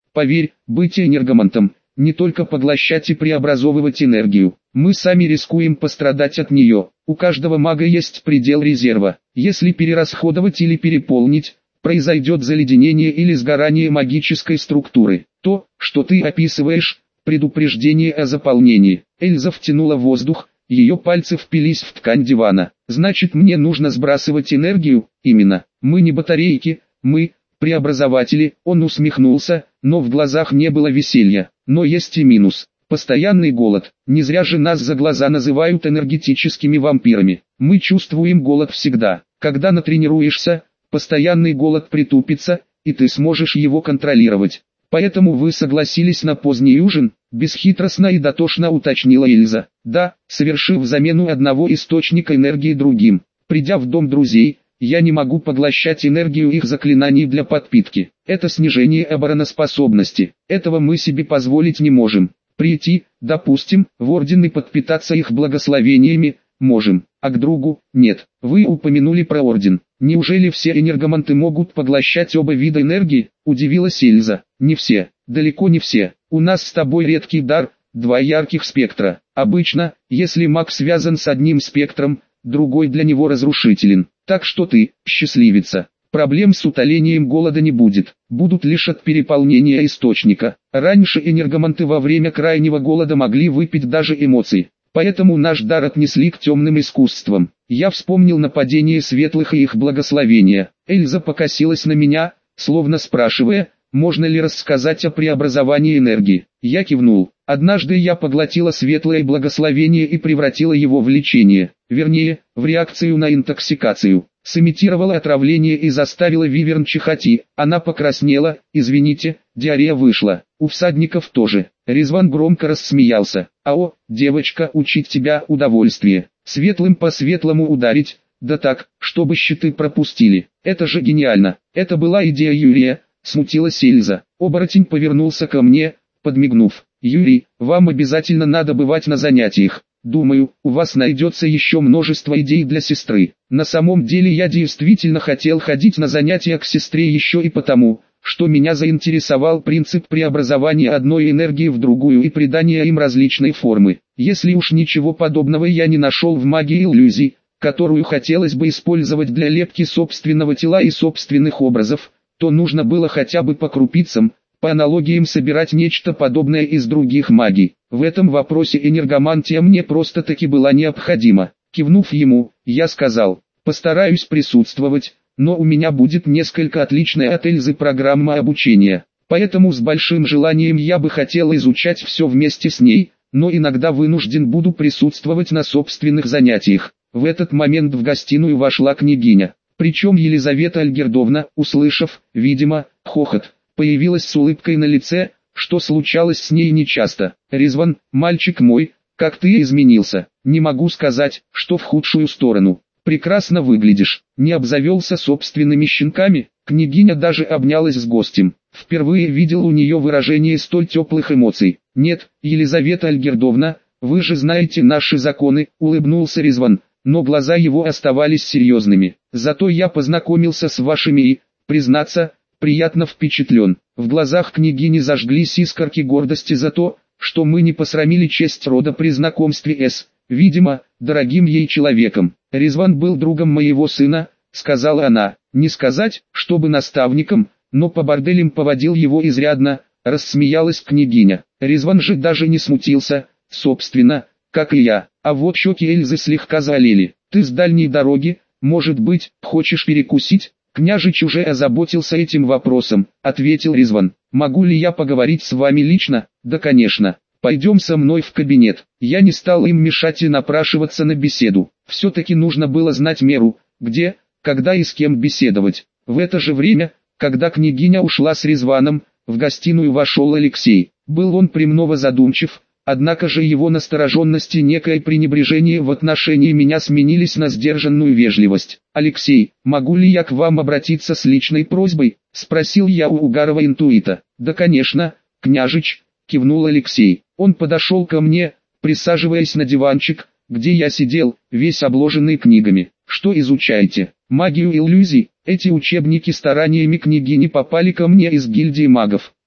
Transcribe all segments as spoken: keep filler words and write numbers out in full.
Поверь, быть энергомантом, не только поглощать и преобразовывать энергию. Мы сами рискуем пострадать от нее. У каждого мага есть предел резерва. Если перерасходовать или переполнить, произойдет заледенение или сгорание магической структуры. То, что ты описываешь, предупреждение о заполнении. Эльза втянула воздух, ее пальцы впились в ткань дивана. Значит, мне нужно сбрасывать энергию? Именно. Мы не батарейки, мы преобразователи. Он усмехнулся, но в глазах не было веселья. Но есть и минус. Постоянный голод. Не зря же нас за глаза называют энергетическими вампирами. Мы чувствуем голод всегда. Когда натренируешься, постоянный голод притупится, и ты сможешь его контролировать. Поэтому вы согласились на поздний ужин? Бесхитростно и дотошно уточнила Эльза. Да, совершив замену одного источника энергии другим. Придя в дом друзей, я не могу поглощать энергию их заклинаний для подпитки. Это снижение обороноспособности. Этого мы себе позволить не можем. Прийти, допустим, в орден и подпитаться их благословениями можем, а к другу – нет. Вы упомянули про орден. Неужели все энергоманты могут поглощать оба вида энергии? Удивилась Эльза. Не все, далеко не все. У нас с тобой редкий дар, два ярких спектра. Обычно, если маг связан с одним спектром, другой для него разрушителен. Так что ты, счастливица. Проблем с утолением голода не будет, будут лишь от переполнения источника. Раньше энергоманты во время крайнего голода могли выпить даже эмоции, поэтому наш дар отнесли к темным искусствам. Я вспомнил нападение светлых и их благословения. Эльза покосилась на меня, словно спрашивая, можно ли рассказать о преобразовании энергии. Я кивнул. Однажды я поглотила светлое благословение и превратила его в лечение, вернее, в реакцию на интоксикацию. Сымитировала отравление и заставила виверн чихать, и она покраснела, извините, диарея вышла. У всадников тоже. Резван громко рассмеялся. Ао, девочка, учить тебя удовольствие. Светлым по светлому ударить, да так, чтобы щиты пропустили. Это же гениально. Это была идея Юрия, смутилась Эльза. Оборотень повернулся ко мне, подмигнув. Юрий, вам обязательно надо бывать на занятиях. Думаю, у вас найдется еще множество идей для сестры. На самом деле я действительно хотел ходить на занятия к сестре еще и потому, что меня заинтересовал принцип преобразования одной энергии в другую и придания им различной формы. Если уж ничего подобного я не нашел в магии иллюзий, которую хотелось бы использовать для лепки собственного тела и собственных образов, то нужно было хотя бы по крупицам, по аналогиям собирать нечто подобное из других магий. В этом вопросе энергомантия мне просто-таки была необходима. Кивнув ему, я сказал, постараюсь присутствовать, но у меня будет несколько отличная от Эльзы программа обучения. Поэтому с большим желанием я бы хотел изучать все вместе с ней, но иногда вынужден буду присутствовать на собственных занятиях. В этот момент в гостиную вошла княгиня. Причем Елизавета Альгердовна, услышав, видимо, хохот, появилась с улыбкой на лице, что случалось с ней нечасто. Резван, мальчик мой, как ты изменился. Не могу сказать, что в худшую сторону. Прекрасно выглядишь. Не обзавелся собственными щенками. Княгиня даже обнялась с гостем. Впервые видел у нее выражение столь теплых эмоций. Нет, Елизавета Альгердовна, вы же знаете наши законы, улыбнулся Резван, но глаза его оставались серьезными. Зато я познакомился с вашими и, признаться, приятно впечатлен. В глазах княгини зажглись искорки гордости за то, что мы не посрамили честь рода при знакомстве с, видимо, дорогим ей человеком. Резван был другом моего сына, сказала она. Не сказать, чтобы наставником, но по борделям поводил его изрядно, рассмеялась княгиня. Резван же даже не смутился, собственно, как и я. А вот щеки Эльзы слегка заолели. Ты с дальней дороги, может быть, хочешь перекусить? Княжич уже озаботился этим вопросом, ответил Резван. Могу ли я поговорить с вами лично? Да, конечно. Пойдем со мной в кабинет. Я не стал им мешать и напрашиваться на беседу. Все-таки нужно было знать меру, где, когда и с кем беседовать. В это же время, когда княгиня ушла с Резваном, в гостиную вошел Алексей. Был он премного задумчив, однако же его настороженность и некое пренебрежение в отношении меня сменились на сдержанную вежливость. «Алексей, могу ли я к вам обратиться с личной просьбой?» – спросил я у Угарова интуита. «Да, конечно, княжич», – кивнул Алексей. Он подошел ко мне, присаживаясь на диванчик, где я сидел, весь обложенный книгами. «Что изучаете? Магию иллюзий?» Эти учебники стараниями княгини попали ко мне из гильдии магов.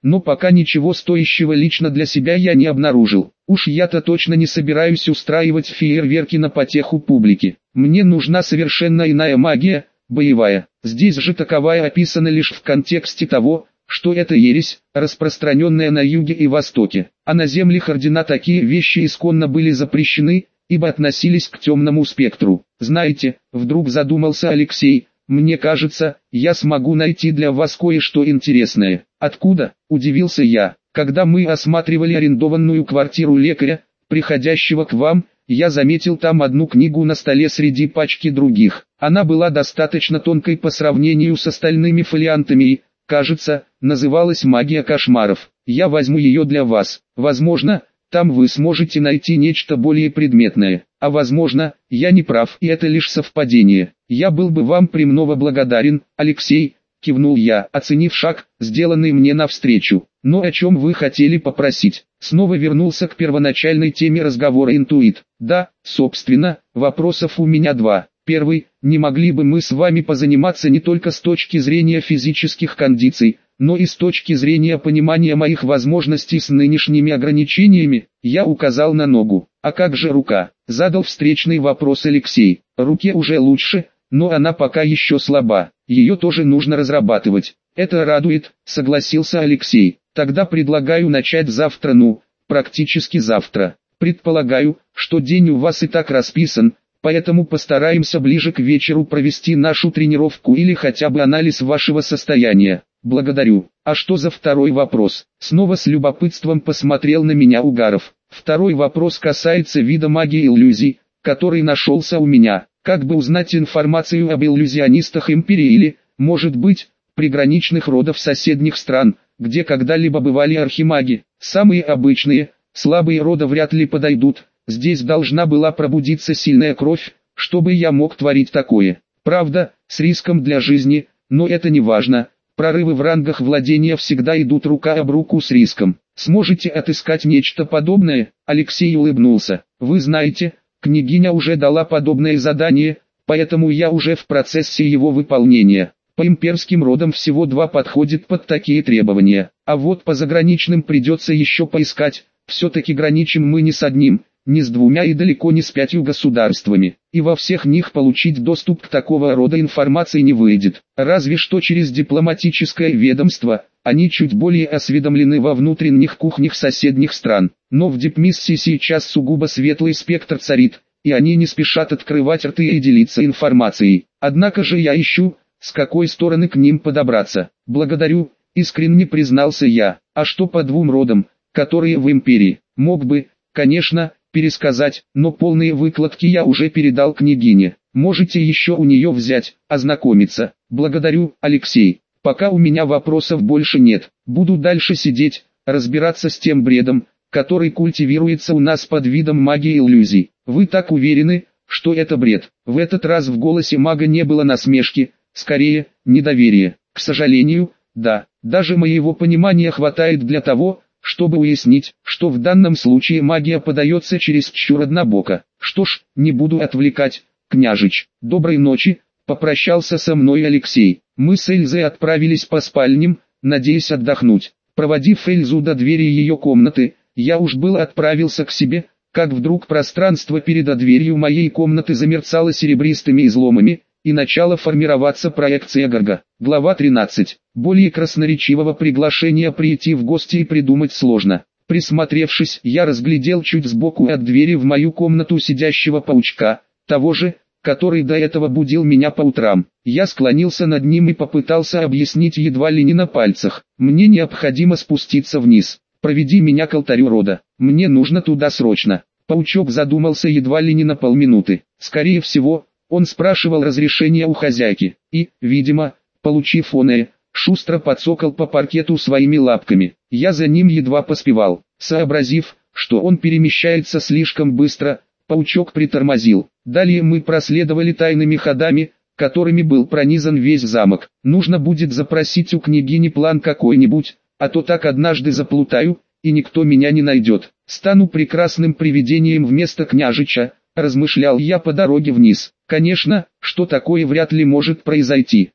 но пока ничего стоящего лично для себя я не обнаружил. Уж я-то точно не собираюсь устраивать фейерверки на потеху публики. Мне нужна совершенно иная магия, боевая. Здесь же таковая описана лишь в контексте того, что это ересь, распространенная на юге и востоке, а на землях ордена такие вещи исконно были запрещены, ибо относились к темному спектру. Знаете, вдруг задумался Алексей, мне кажется, я смогу найти для вас кое-что интересное. Откуда? Удивился я. Когда мы осматривали арендованную квартиру лекаря, приходящего к вам, я заметил там одну книгу на столе среди пачки других. Она была достаточно тонкой по сравнению с остальными фолиантами и, кажется, называлась «Магия кошмаров». Я возьму ее для вас. Возможно, там вы сможете найти нечто более предметное. А возможно, я не прав и это лишь совпадение. Я был бы вам премного благодарен, Алексей, кивнул я, оценив шаг, сделанный мне навстречу. Но о чем вы хотели попросить? Снова вернулся к первоначальной теме разговора интуит. Да, собственно, вопросов у меня два. Первый, не могли бы мы с вами позаниматься не только с точки зрения физических кондиций, но и с точки зрения понимания моих возможностей с нынешними ограничениями? Я указал на ногу. А как же рука? Задал встречный вопрос Алексей. Руке уже лучше, но она пока еще слаба. Ее тоже нужно разрабатывать. Это радует, согласился Алексей. Тогда предлагаю начать завтра, ну, практически завтра. Предполагаю, что день у вас и так расписан, поэтому постараемся ближе к вечеру провести нашу тренировку или хотя бы анализ вашего состояния. Благодарю. А что за второй вопрос? Снова с любопытством посмотрел на меня Угаров. Второй вопрос касается вида магии иллюзий, который нашелся у меня. Как бы узнать информацию об иллюзионистах империи или, может быть, приграничных родов соседних стран, где когда-либо бывали архимаги? Самые обычные, слабые рода вряд ли подойдут. Здесь должна была пробудиться сильная кровь, чтобы я мог творить такое. Правда, с риском для жизни, но это не важно. Прорывы в рангах владения всегда идут рука об руку с риском. Сможете отыскать нечто подобное? Алексей улыбнулся. Вы знаете, княгиня уже дала подобное задание, поэтому я уже в процессе его выполнения. По имперским родам всего два подходит под такие требования, а вот по заграничным придется еще поискать. Все-таки граничим мы не с одним, не с двумя и далеко не с пятью государствами, и во всех них получить доступ к такого рода информации не выйдет, разве что через дипломатическое ведомство. Они чуть более осведомлены во внутренних кухнях соседних стран, но в дипмиссии сейчас сугубо светлый спектр царит, и они не спешат открывать рты и делиться информацией. Однако же я ищу, с какой стороны к ним подобраться. Благодарю, искренне признался я. А что по двум родам, которые в империи? Мог бы, конечно, пересказать, но полные выкладки я уже передал княгине. Можете еще у нее взять, ознакомиться. Благодарю, Алексей. Пока у меня вопросов больше нет. Буду дальше сидеть, разбираться с тем бредом, который культивируется у нас под видом магии иллюзий. Вы так уверены, что это бред? В этот раз в голосе мага не было насмешки, скорее, недоверие. К сожалению, да, даже моего понимания хватает для того, чтобы уяснить, что в данном случае магия подается чересчур однобоко. Что ж, не буду отвлекать, княжич. Доброй ночи, попрощался со мной Алексей. Мы с Эльзой отправились по спальням, надеясь отдохнуть. Проводив Эльзу до двери ее комнаты, я уж было отправился к себе, как вдруг пространство перед дверью моей комнаты замерцало серебристыми изломами, и начала формироваться проекция Горга. Глава тринадцать. Более красноречивого приглашения прийти в гости и придумать сложно. Присмотревшись, я разглядел чуть сбоку от двери в мою комнату сидящего паучка, того же, который до этого будил меня по утрам. Я склонился над ним и попытался объяснить едва ли не на пальцах. Мне необходимо спуститься вниз. Проведи меня к алтарю рода. Мне нужно туда срочно. Паучок задумался едва ли не на полминуты. Скорее всего, он спрашивал разрешения у хозяйки, и, видимо, получив оное, шустро подсокал по паркету своими лапками. Я за ним едва поспевал. Сообразив, что он перемещается слишком быстро, паучок притормозил. Далее мы проследовали тайными ходами, которыми был пронизан весь замок. Нужно будет запросить у княгини план какой-нибудь, а то так однажды заплутаю, и никто меня не найдет. Стану прекрасным привидением вместо княжича, размышлял я по дороге вниз. Конечно, что такое вряд ли может произойти.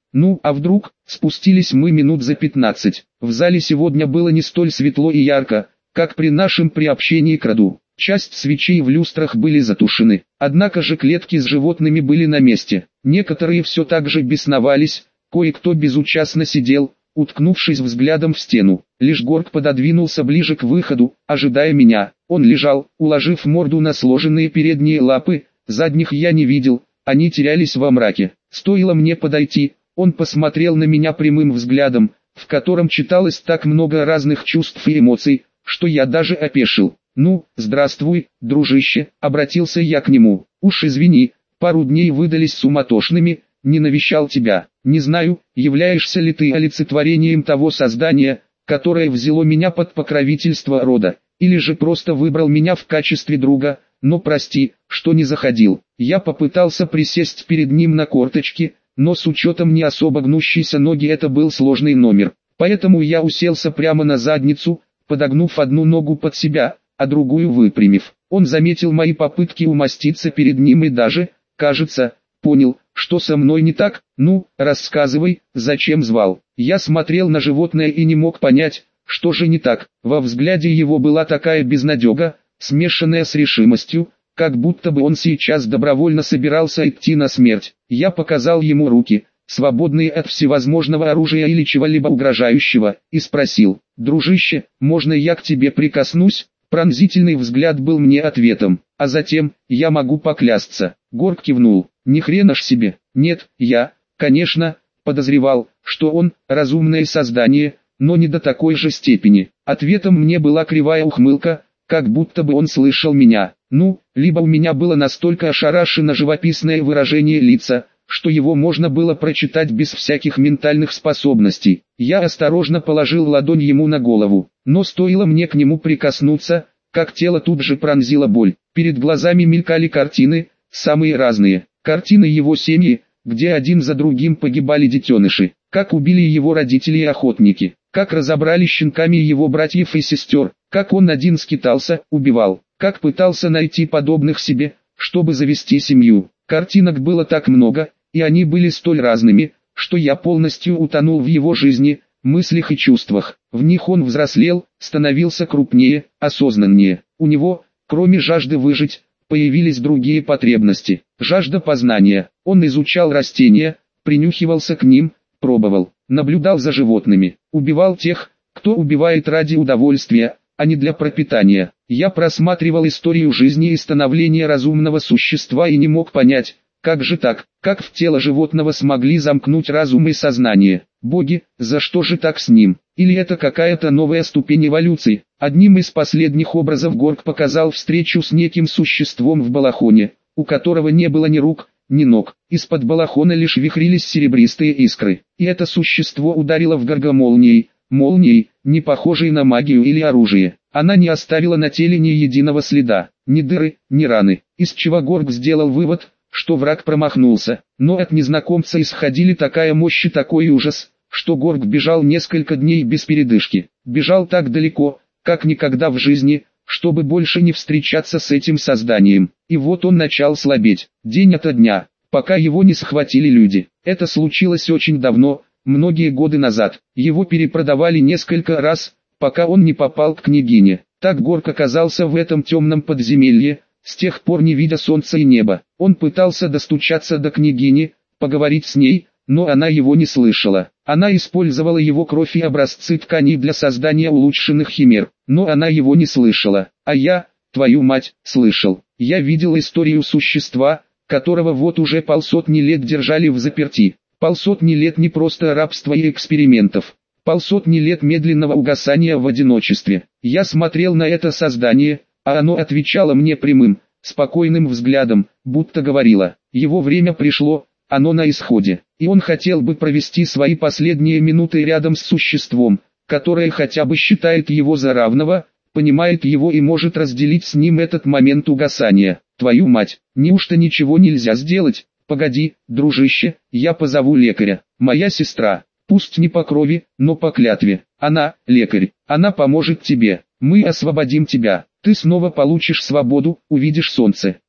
Ну, а вдруг? Спустились мы минут за пятнадцать. В зале сегодня было не столь светло и ярко, как при нашем приобщении к роду. Часть свечей в люстрах были затушены, однако же клетки с животными были на месте. Некоторые все так же бесновались, кое-кто безучастно сидел, уткнувшись взглядом в стену. Лишь Горг пододвинулся ближе к выходу, ожидая меня. Он лежал, уложив морду на сложенные передние лапы, задних я не видел, они терялись во мраке. Стоило мне подойти, он посмотрел на меня прямым взглядом, в котором читалось так много разных чувств и эмоций, что я даже опешил. «Ну, здравствуй, дружище», — обратился я к нему. «Уж извини, пару дней выдались суматошными, не навещал тебя. Не знаю, являешься ли ты олицетворением того создания, которое взяло меня под покровительство рода, или же просто выбрал меня в качестве друга, но прости, что не заходил». Я попытался присесть перед ним на корточки, но с учетом не особо гнущейся ноги это был сложный номер. Поэтому я уселся прямо на задницу, подогнув одну ногу под себя, а другую выпрямив. Он заметил мои попытки умоститься перед ним и даже, кажется, понял, что со мной не так. «Ну, рассказывай, зачем звал?» Я смотрел на животное и не мог понять, что же не так. Во взгляде его была такая безнадега, смешанная с решимостью, как будто бы он сейчас добровольно собирался идти на смерть. Я показал ему руки, свободные от всевозможного оружия или чего-либо угрожающего, и спросил: «Дружище, можно я к тебе прикоснусь?» Пронзительный взгляд был мне ответом, а затем: «Я могу поклясться». Горг кивнул. «Ни хрена ж себе». Нет, я, конечно, подозревал, что он разумное создание, но не до такой же степени. Ответом мне была кривая ухмылка, как будто бы он слышал меня. Ну, либо у меня было настолько ошарашено живописное выражение лица, что его можно было прочитать без всяких ментальных способностей. Я осторожно положил ладонь ему на голову, но стоило мне к нему прикоснуться, как тело тут же пронзила боль. Перед глазами мелькали картины, самые разные. Картины его семьи, где один за другим погибали детеныши, как убили его родители и охотники, как разобрали щенками его братьев и сестер, как он один скитался, убивал, как пытался найти подобных себе, чтобы завести семью. Картинок было так много, и они были столь разными, что я полностью утонул в его жизни, мыслях и чувствах. В них он взрослел, становился крупнее, осознаннее. У него, кроме жажды выжить, появились другие потребности. Жажда познания. Он изучал растения, принюхивался к ним, пробовал, наблюдал за животными, убивал тех, кто убивает ради удовольствия, а не для пропитания. Я просматривал историю жизни и становления разумного существа и не мог понять, как же так, как в тело животного смогли замкнуть разум и сознание. Боги, за что же так с ним? Или это какая-то новая ступень эволюции? Одним из последних образов Горг показал встречу с неким существом в балахоне, у которого не было ни рук, ни ног. Из-под балахона лишь вихрились серебристые искры. И это существо ударило в Горга молнией, молнией, не похожей на магию или оружие. Она не оставила на теле ни единого следа, ни дыры, ни раны, из чего Горг сделал вывод, что враг промахнулся. Но от незнакомца исходили такая мощь и такой ужас, что Горг бежал несколько дней без передышки. Бежал так далеко, как никогда в жизни, чтобы больше не встречаться с этим созданием. И вот он начал слабеть, день ото дня, пока его не схватили люди. Это случилось очень давно, многие годы назад. Его перепродавали несколько раз, пока он не попал к княгине. Так Горг оказался в этом темном подземелье, с тех пор не видя солнца и неба. Он пытался достучаться до княгини, поговорить с ней, но она его не слышала. Она использовала его кровь и образцы тканей для создания улучшенных химер, но она его не слышала. А я, твою мать, слышал. Я видел историю существа, которого вот уже полсотни лет держали в заперти. Полсотни лет не просто рабства и экспериментов. Полсотни лет медленного угасания в одиночестве. Я смотрел на это создание, а оно отвечало мне прямым, спокойным взглядом, будто говорило: его время пришло, оно на исходе, и он хотел бы провести свои последние минуты рядом с существом, которое хотя бы считает его за равного, понимает его и может разделить с ним этот момент угасания. Твою мать, неужто ничего нельзя сделать? Погоди, дружище, я позову лекаря. Моя сестра, пусть не по крови, но по клятве. Она, лекарь, она поможет тебе. Мы освободим тебя. Ты снова получишь свободу, увидишь солнце.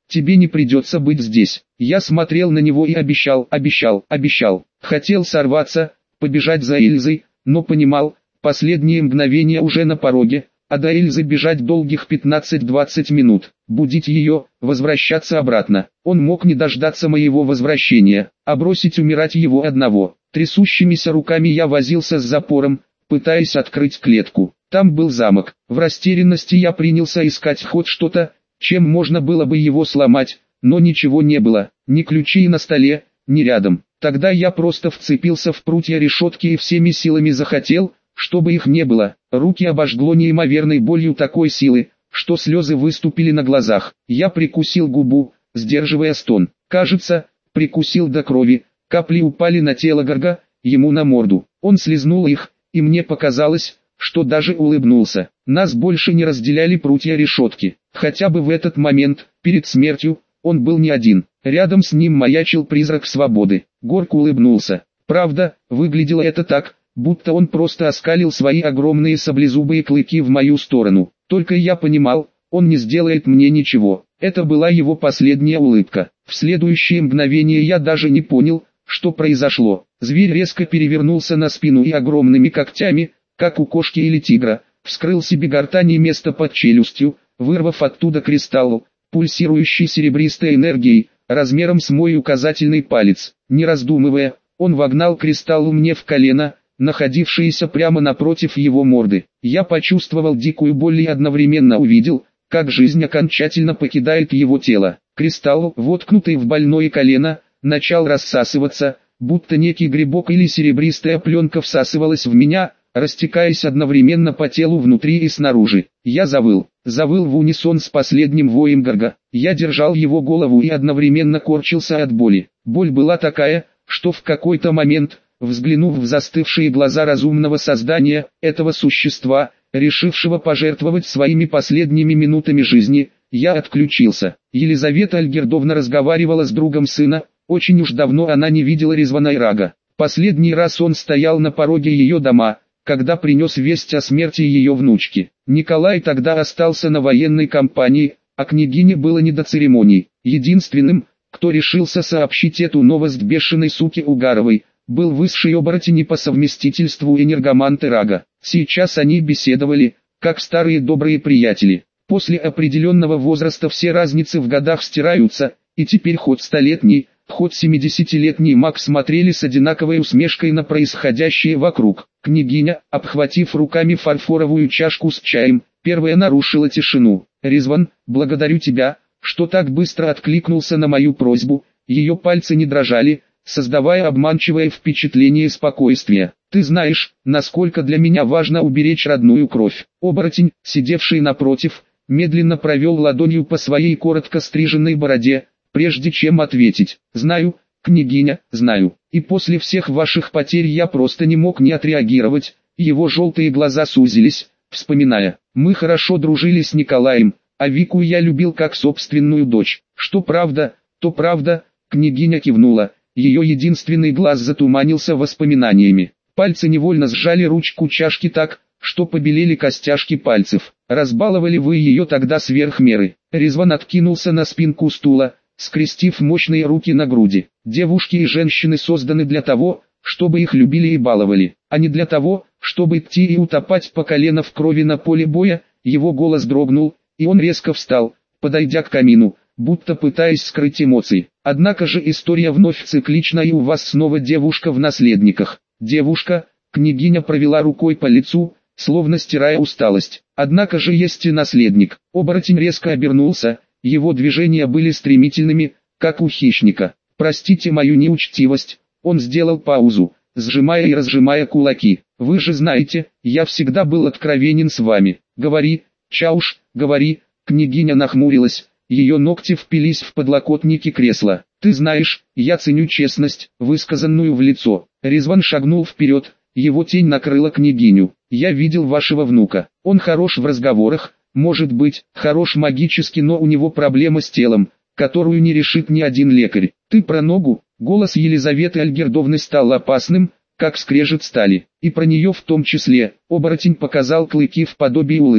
тебе не придется быть здесь. Я смотрел на него и обещал, обещал, обещал. Хотел сорваться, побежать за Эльзой, но понимал, последние мгновения уже на пороге, а до Эльзы бежать долгих пятнадцать-двадцать минут. Будить ее, возвращаться обратно. Он мог не дождаться моего возвращения, а бросить умирать его одного. Трясущимися руками я возился с запором, пытаясь открыть клетку. Там был замок. В растерянности я принялся искать хоть что-то, чем можно было бы его сломать, но ничего не было, ни ключей на столе, ни рядом. Тогда я просто вцепился в прутья решетки и всеми силами захотел, чтобы их не было. Руки обожгло неимоверной болью такой силы, что слезы выступили на глазах. Я прикусил губу, сдерживая стон. Кажется, прикусил до крови. Капли упали на тело Горга, ему на морду. Он слезнул их, и мне показалось, что даже улыбнулся. Нас больше не разделяли прутья решетки. Хотя бы в этот момент, перед смертью, он был не один. Рядом с ним маячил призрак свободы. Горг улыбнулся. Правда, выглядело это так, будто он просто оскалил свои огромные саблезубые клыки в мою сторону. Только я понимал, он не сделает мне ничего. Это была его последняя улыбка. В следующее мгновение я даже не понял, что произошло. Зверь резко перевернулся на спину и огромными когтями, как у кошки или тигра, вскрыл себе гортань и место под челюстью, вырвав оттуда кристалл, пульсирующий серебристой энергией, размером с мой указательный палец. Не раздумывая, он вогнал кристалл мне в колено, находившееся прямо напротив его морды. Я почувствовал дикую боль и одновременно увидел, как жизнь окончательно покидает его тело. Кристалл, воткнутый в больное колено, начал рассасываться, будто некий грибок или серебристая пленка всасывалась в меня, растекаясь одновременно по телу внутри и снаружи. Я завыл, завыл в унисон с последним воем Горга. Я держал его голову и одновременно корчился от боли. Боль была такая, что в какой-то момент, взглянув в застывшие глаза разумного создания, этого существа, решившего пожертвовать своими последними минутами жизни, я отключился. Елизавета Альгердовна разговаривала с другом сына, очень уж давно она не видела Резвана Ирага. Последний раз он стоял на пороге ее дома, когда принес весть о смерти ее внучки. Николай тогда остался на военной кампании, а княгине было не до церемоний. Единственным, кто решился сообщить эту новость бешеной суке Угаровой, был высший оборотень и по совместительству энергомант Ирага. Сейчас они беседовали, как старые добрые приятели. После определенного возраста все разницы в годах стираются, и теперь хоть столетний, хоть семидесятилетний маг смотрели с одинаковой усмешкой на происходящее вокруг. Княгиня, обхватив руками фарфоровую чашку с чаем, первая нарушила тишину. «Резван, благодарю тебя, что так быстро откликнулся на мою просьбу». Ее пальцы не дрожали, создавая обманчивое впечатление спокойствия. «Ты знаешь, насколько для меня важно уберечь родную кровь». Оборотень, сидевший напротив, медленно провел ладонью по своей коротко стриженной бороде, прежде чем ответить. «Знаю, княгиня, знаю. И после всех ваших потерь я просто не мог не отреагировать». Его желтые глаза сузились, вспоминая. «Мы хорошо дружили с Николаем, а Вику я любил как собственную дочь». «Что правда, то правда», княгиня кивнула. Ее единственный глаз затуманился воспоминаниями. Пальцы невольно сжали ручку чашки так, что побелели костяшки пальцев. «Разбаловали вы ее тогда сверх меры». Резван откинулся на спинку стула, скрестив мощные руки на груди. «Девушки и женщины созданы для того, чтобы их любили и баловали, а не для того, чтобы идти и утопать по колено в крови на поле боя». Его голос дрогнул, и он резко встал, подойдя к камину, будто пытаясь скрыть эмоции. «Однако же история вновь циклична, и у вас снова девушка в наследниках». «Девушка», княгиня провела рукой по лицу, словно стирая усталость. «Однако же есть и наследник». Оборотень резко обернулся, его движения были стремительными, как у хищника. «Простите мою неучтивость». Он сделал паузу, сжимая и разжимая кулаки. «Вы же знаете, я всегда был откровенен с вами». «Говори, Чауш, говори». Княгиня нахмурилась, ее ногти впились в подлокотники кресла. «Ты знаешь, я ценю честность, высказанную в лицо». Резван шагнул вперед, его тень накрыла княгиню. «Я видел вашего внука. Он хорош в разговорах, может быть, хорош магически, но у него проблема с телом, которую не решит ни один лекарь. Ты про ногу?» Голос Елизаветы Альгердовны стал опасным, как скрежет стали. «И про нее в том числе». Оборотень показал клыки в подобии улыбки.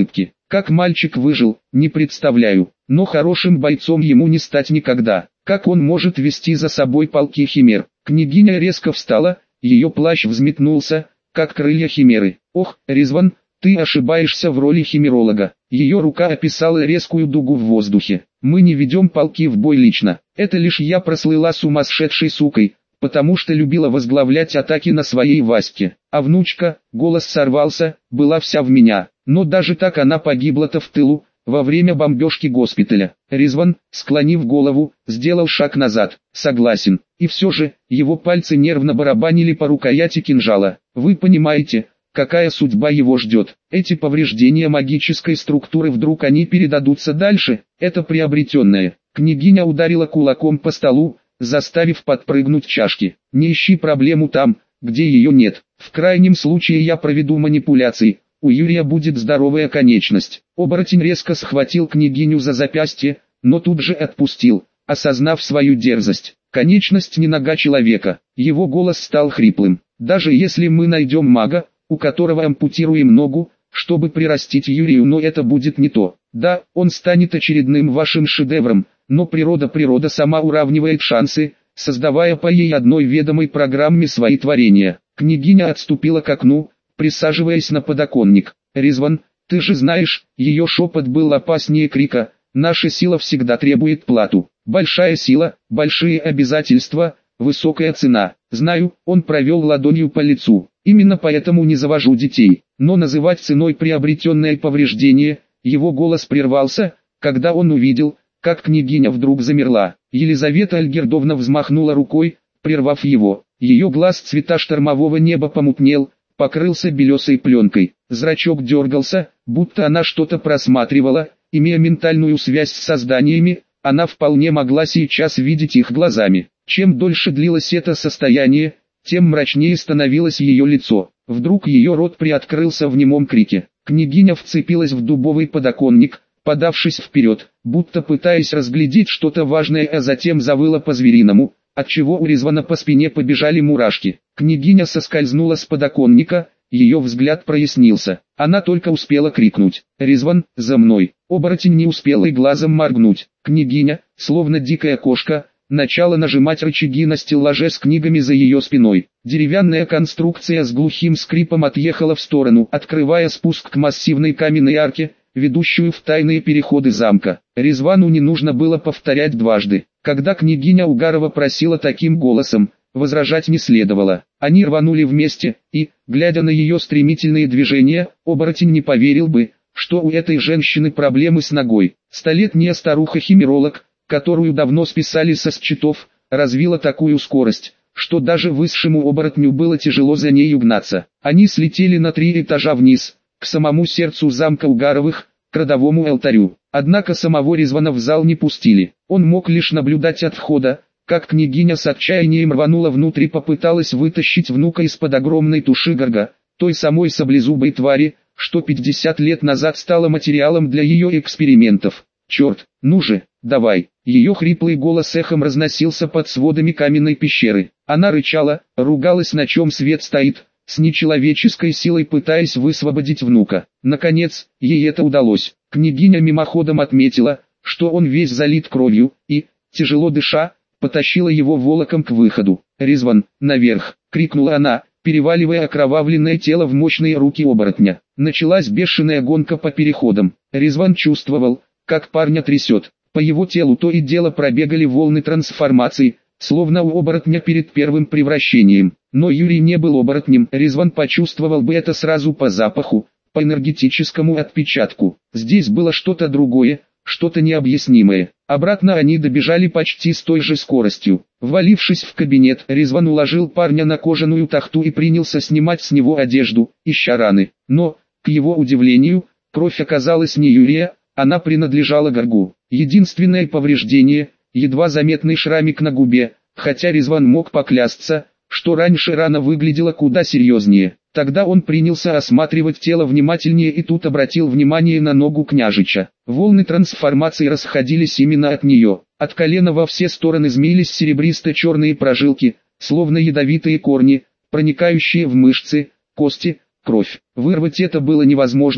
Как мальчик выжил, не представляю, но хорошим бойцом ему не стать никогда. Как он может вести за собой полки химер? Княгиня резко встала, ее плащ взметнулся, как крылья химеры. Ох, Резван, ты ошибаешься в роли химеролога. Ее рука описала резкую дугу в воздухе. Мы не ведем полки в бой лично. Это лишь я прослыла сумасшедшей сукой, потому что любила возглавлять атаки на своей Ваське. А внучка, голос сорвался, была вся в меня. Но даже так она погибла-то в тылу, во время бомбежки госпиталя. Резван, склонив голову, сделал шаг назад. Согласен. И все же, его пальцы нервно барабанили по рукояти кинжала. Вы понимаете, какая судьба его ждет? Эти повреждения магической структуры, вдруг они передадутся дальше? Это приобретенное. Княгиня ударила кулаком по столу, заставив подпрыгнуть чашки. Не ищи проблему там, где ее нет. В крайнем случае я проведу манипуляции. У Юрия будет здоровая конечность. Оборотень резко схватил княгиню за запястье, но тут же отпустил, осознав свою дерзость. Конечность не нога человека. Его голос стал хриплым. Даже если мы найдем мага, у которого ампутируем ногу, чтобы прирастить Юрию, но это будет не то. Да, он станет очередным вашим шедевром, но природа природа сама уравнивает шансы, создавая по ей одной ведомой программе свои творения. Княгиня отступила к окну, присаживаясь на подоконник. Резван, ты же знаешь, ее шепот был опаснее крика. Наша сила всегда требует плату. Большая сила, большие обязательства, высокая цена. Знаю, он провел ладонью по лицу. Именно поэтому не завожу детей. Но называть ценой приобретенное повреждение, его голос прервался, когда он увидел, как княгиня вдруг замерла. Елизавета Альгердовна взмахнула рукой, прервав его. Ее глаз цвета штормового неба помутнел, покрылся белесой пленкой. Зрачок дергался, будто она что-то просматривала, имея ментальную связь с созданиями, она вполне могла сейчас видеть их глазами. Чем дольше длилось это состояние, тем мрачнее становилось ее лицо. Вдруг ее рот приоткрылся в немом крике. Княгиня вцепилась в дубовый подоконник, подавшись вперед, будто пытаясь разглядеть что-то важное, а затем завыла по-звериному, отчего у Резвана по спине побежали мурашки. Княгиня соскользнула с подоконника, ее взгляд прояснился. Она только успела крикнуть: «Резван, за мной!» Оборотень не успел и глазом моргнуть. Княгиня, словно дикая кошка, начала нажимать рычаги на стеллаже с книгами за ее спиной. Деревянная конструкция с глухим скрипом отъехала в сторону, открывая спуск к массивной каменной арке, ведущую в тайные переходы замка. Резвану не нужно было повторять дважды. Когда княгиня Угарова просила таким голосом, возражать не следовало. Они рванули вместе, и, глядя на ее стремительные движения, оборотень не поверил бы, что у этой женщины проблемы с ногой. Столетняя старуха-химеролог, которую давно списали со счетов, развила такую скорость, что даже высшему оборотню было тяжело за нею гнаться. Они слетели на три этажа вниз, к самому сердцу замка Угаровых, к родовому алтарю. Однако самого Резвана в зал не пустили. Он мог лишь наблюдать от входа, как княгиня с отчаянием рванула внутрь и попыталась вытащить внука из-под огромной туши горга, той самой саблезубой твари, что пятьдесят лет назад стала материалом для ее экспериментов. «Черт, ну же, давай!» Ее хриплый голос эхом разносился под сводами каменной пещеры. Она рычала, ругалась, на чем свет стоит, с нечеловеческой силой пытаясь высвободить внука. Наконец, ей это удалось. Княгиня мимоходом отметила, что он весь залит кровью, и, тяжело дыша, потащила его волоком к выходу. «Резван, наверх!» — крикнула она, переваливая окровавленное тело в мощные руки оборотня. Началась бешеная гонка по переходам. Резван чувствовал, как парня трясет. По его телу то и дело пробегали волны трансформации, словно у оборотня перед первым превращением. Но Юрий не был оборотнем. Резван почувствовал бы это сразу по запаху, по энергетическому отпечатку. Здесь было что-то другое, что-то необъяснимое. Обратно они добежали почти с той же скоростью. Ввалившись в кабинет, Резван уложил парня на кожаную тахту и принялся снимать с него одежду, ища раны. Но, к его удивлению, кровь оказалась не Юрия, она принадлежала горгу. Единственное повреждение – едва заметный шрамик на губе, хотя Резван мог поклясться, что раньше рана выглядела куда серьезнее. Тогда он принялся осматривать тело внимательнее и тут обратил внимание на ногу княжича. Волны трансформации расходились именно от нее. От колена во все стороны змеились серебристо-черные прожилки, словно ядовитые корни, проникающие в мышцы, кости, кровь. Вырвать это было невозможно,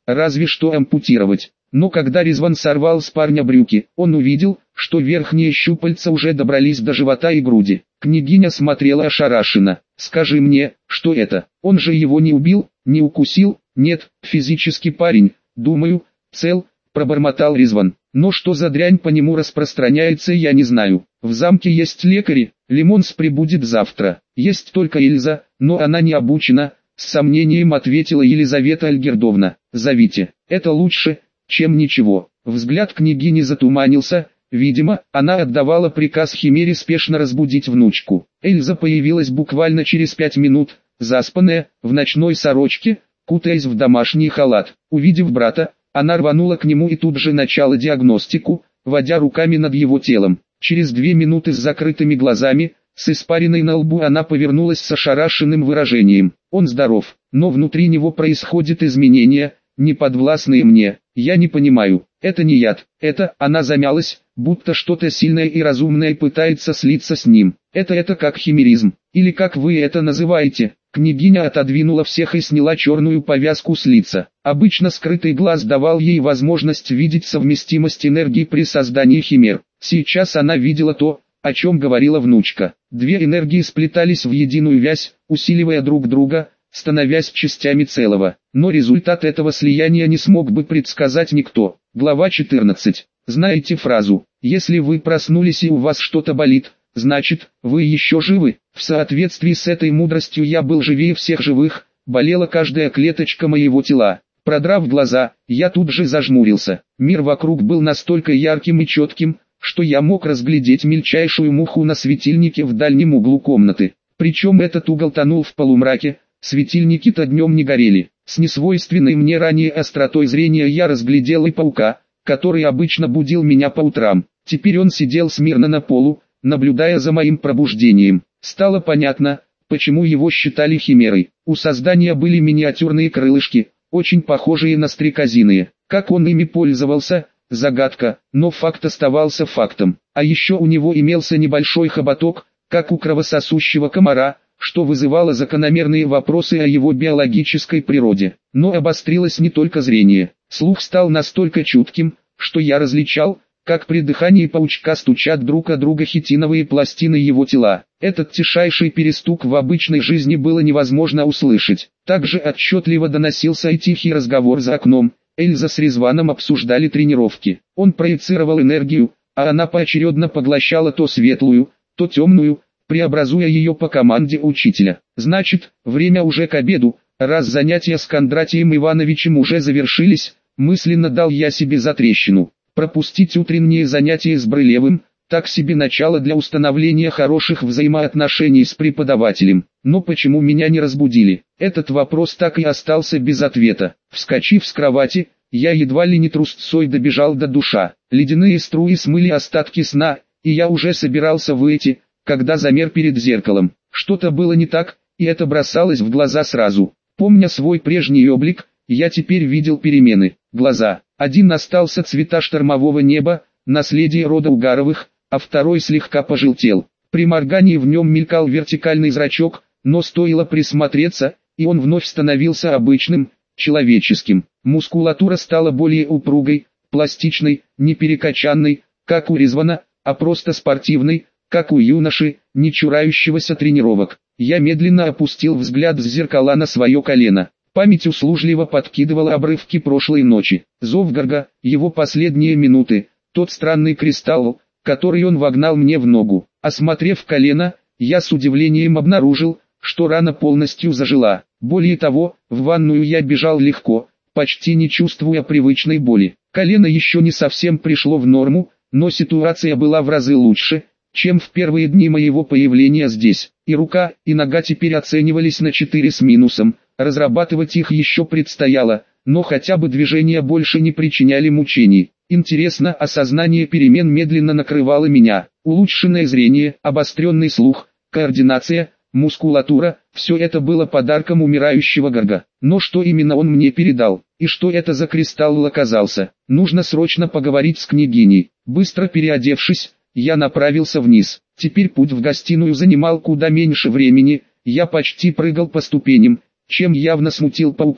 разве что ампутировать. Но когда Резван сорвал с парня брюки, он увидел, что верхние щупальца уже добрались до живота и груди. Княгиня смотрела ошарашенно. «Скажи мне, что это? Он же его не убил, не укусил?» «Нет, физически парень, думаю, цел», — пробормотал Резван. «Но что за дрянь по нему распространяется, я не знаю. В замке есть лекари, Лимонс прибудет завтра. Есть только Эльза, но она не обучена», — с сомнением ответила Елизавета Альгердовна. «Зовите, это лучше, чем ничего». Взгляд княгини затуманился, видимо, она отдавала приказ Химере спешно разбудить внучку. Эльза появилась буквально через пять минут, заспанная, в ночной сорочке, кутаясь в домашний халат. Увидев брата, она рванула к нему и тут же начала диагностику, водя руками над его телом. Через две минуты с закрытыми глазами, с испариной на лбу, она повернулась с ошарашенным выражением. «Он здоров, но внутри него происходят изменения, неподвластные мне. Я не понимаю, это не яд, это...» Она замялась, будто что-то сильное и разумное пытается слиться с ним. «Это это как химеризм, или как вы это называете?» Княгиня отодвинула всех и сняла черную повязку с лица. Обычно скрытый глаз давал ей возможность видеть совместимость энергии при создании химер. Сейчас она видела то, о чем говорила внучка. Две энергии сплетались в единую вязь, усиливая друг друга, становясь частями целого. Но результат этого слияния не смог бы предсказать никто. Глава четырнадцать. Знаете фразу «Если вы проснулись и у вас что-то болит, значит, вы еще живы». В соответствии с этой мудростью я был живее всех живых, болела каждая клеточка моего тела. Продрав глаза, я тут же зажмурился. Мир вокруг был настолько ярким и четким, что я мог разглядеть мельчайшую муху на светильнике в дальнем углу комнаты. Причем этот угол тонул в полумраке, светильники-то днем не горели. С несвойственной мне ранее остротой зрения я разглядел и паука, который обычно будил меня по утрам. Теперь он сидел смирно на полу, наблюдая за моим пробуждением. Стало понятно, почему его считали химерой. У создания были миниатюрные крылышки, очень похожие на стрекозиные. Как он ими пользовался, загадка, но факт оставался фактом. А еще у него имелся небольшой хоботок, как у кровососущего комара, что вызывало закономерные вопросы о его биологической природе. Но обострилось не только зрение. Слух стал настолько чутким, что я различал, как при дыхании паучка стучат друг о друга хитиновые пластины его тела. Этот тишайший перестук в обычной жизни было невозможно услышать. Также отчетливо доносился и тихий разговор за окном. Эльза с Резваном обсуждали тренировки. Он проецировал энергию, а она поочередно поглощала то светлую, то темную, преобразуя ее по команде учителя. Значит, время уже к обеду, раз занятия с Кондратием Ивановичем уже завершились, мысленно дал я себе затрещину. Пропустить утренние занятия с Брылевым – так себе начало для установления хороших взаимоотношений с преподавателем. Но почему меня не разбудили? Этот вопрос так и остался без ответа. Вскочив с кровати, я едва ли не трусцой добежал до душа. Ледяные струи смыли остатки сна, и я уже собирался выйти, когда замер перед зеркалом. Что-то было не так, и это бросалось в глаза сразу. Помня свой прежний облик, я теперь видел перемены. Глаза. Один остался цвета штормового неба, наследие рода Угаровых, а второй слегка пожелтел. При моргании в нем мелькал вертикальный зрачок, но стоило присмотреться, и он вновь становился обычным, человеческим. Мускулатура стала более упругой, пластичной, не перекачанной, как у Резвана, а просто спортивной, как у юноши, не чурающегося тренировок. Я медленно опустил взгляд с зеркала на свое колено. Память услужливо подкидывала обрывки прошлой ночи. Зов Горга, его последние минуты, тот странный кристалл, который он вогнал мне в ногу. Осмотрев колено, я с удивлением обнаружил, что рана полностью зажила. Более того, в ванную я бежал легко, почти не чувствуя привычной боли. Колено еще не совсем пришло в норму, но ситуация была в разы лучше, чем в первые дни моего появления здесь. И рука, и нога теперь оценивались на четыре с минусом. Разрабатывать их еще предстояло, но хотя бы движения больше не причиняли мучений. Интересно, осознание перемен медленно накрывало меня. Улучшенное зрение, обостренный слух, координация, мускулатура – все это было подарком умирающего Горга. Но что именно он мне передал, и что это за кристалл оказался? Нужно срочно поговорить с княгиней. Быстро переодевшись, я направился вниз. Теперь путь в гостиную занимал куда меньше времени, я почти прыгал по ступеням, чем явно смутил паука,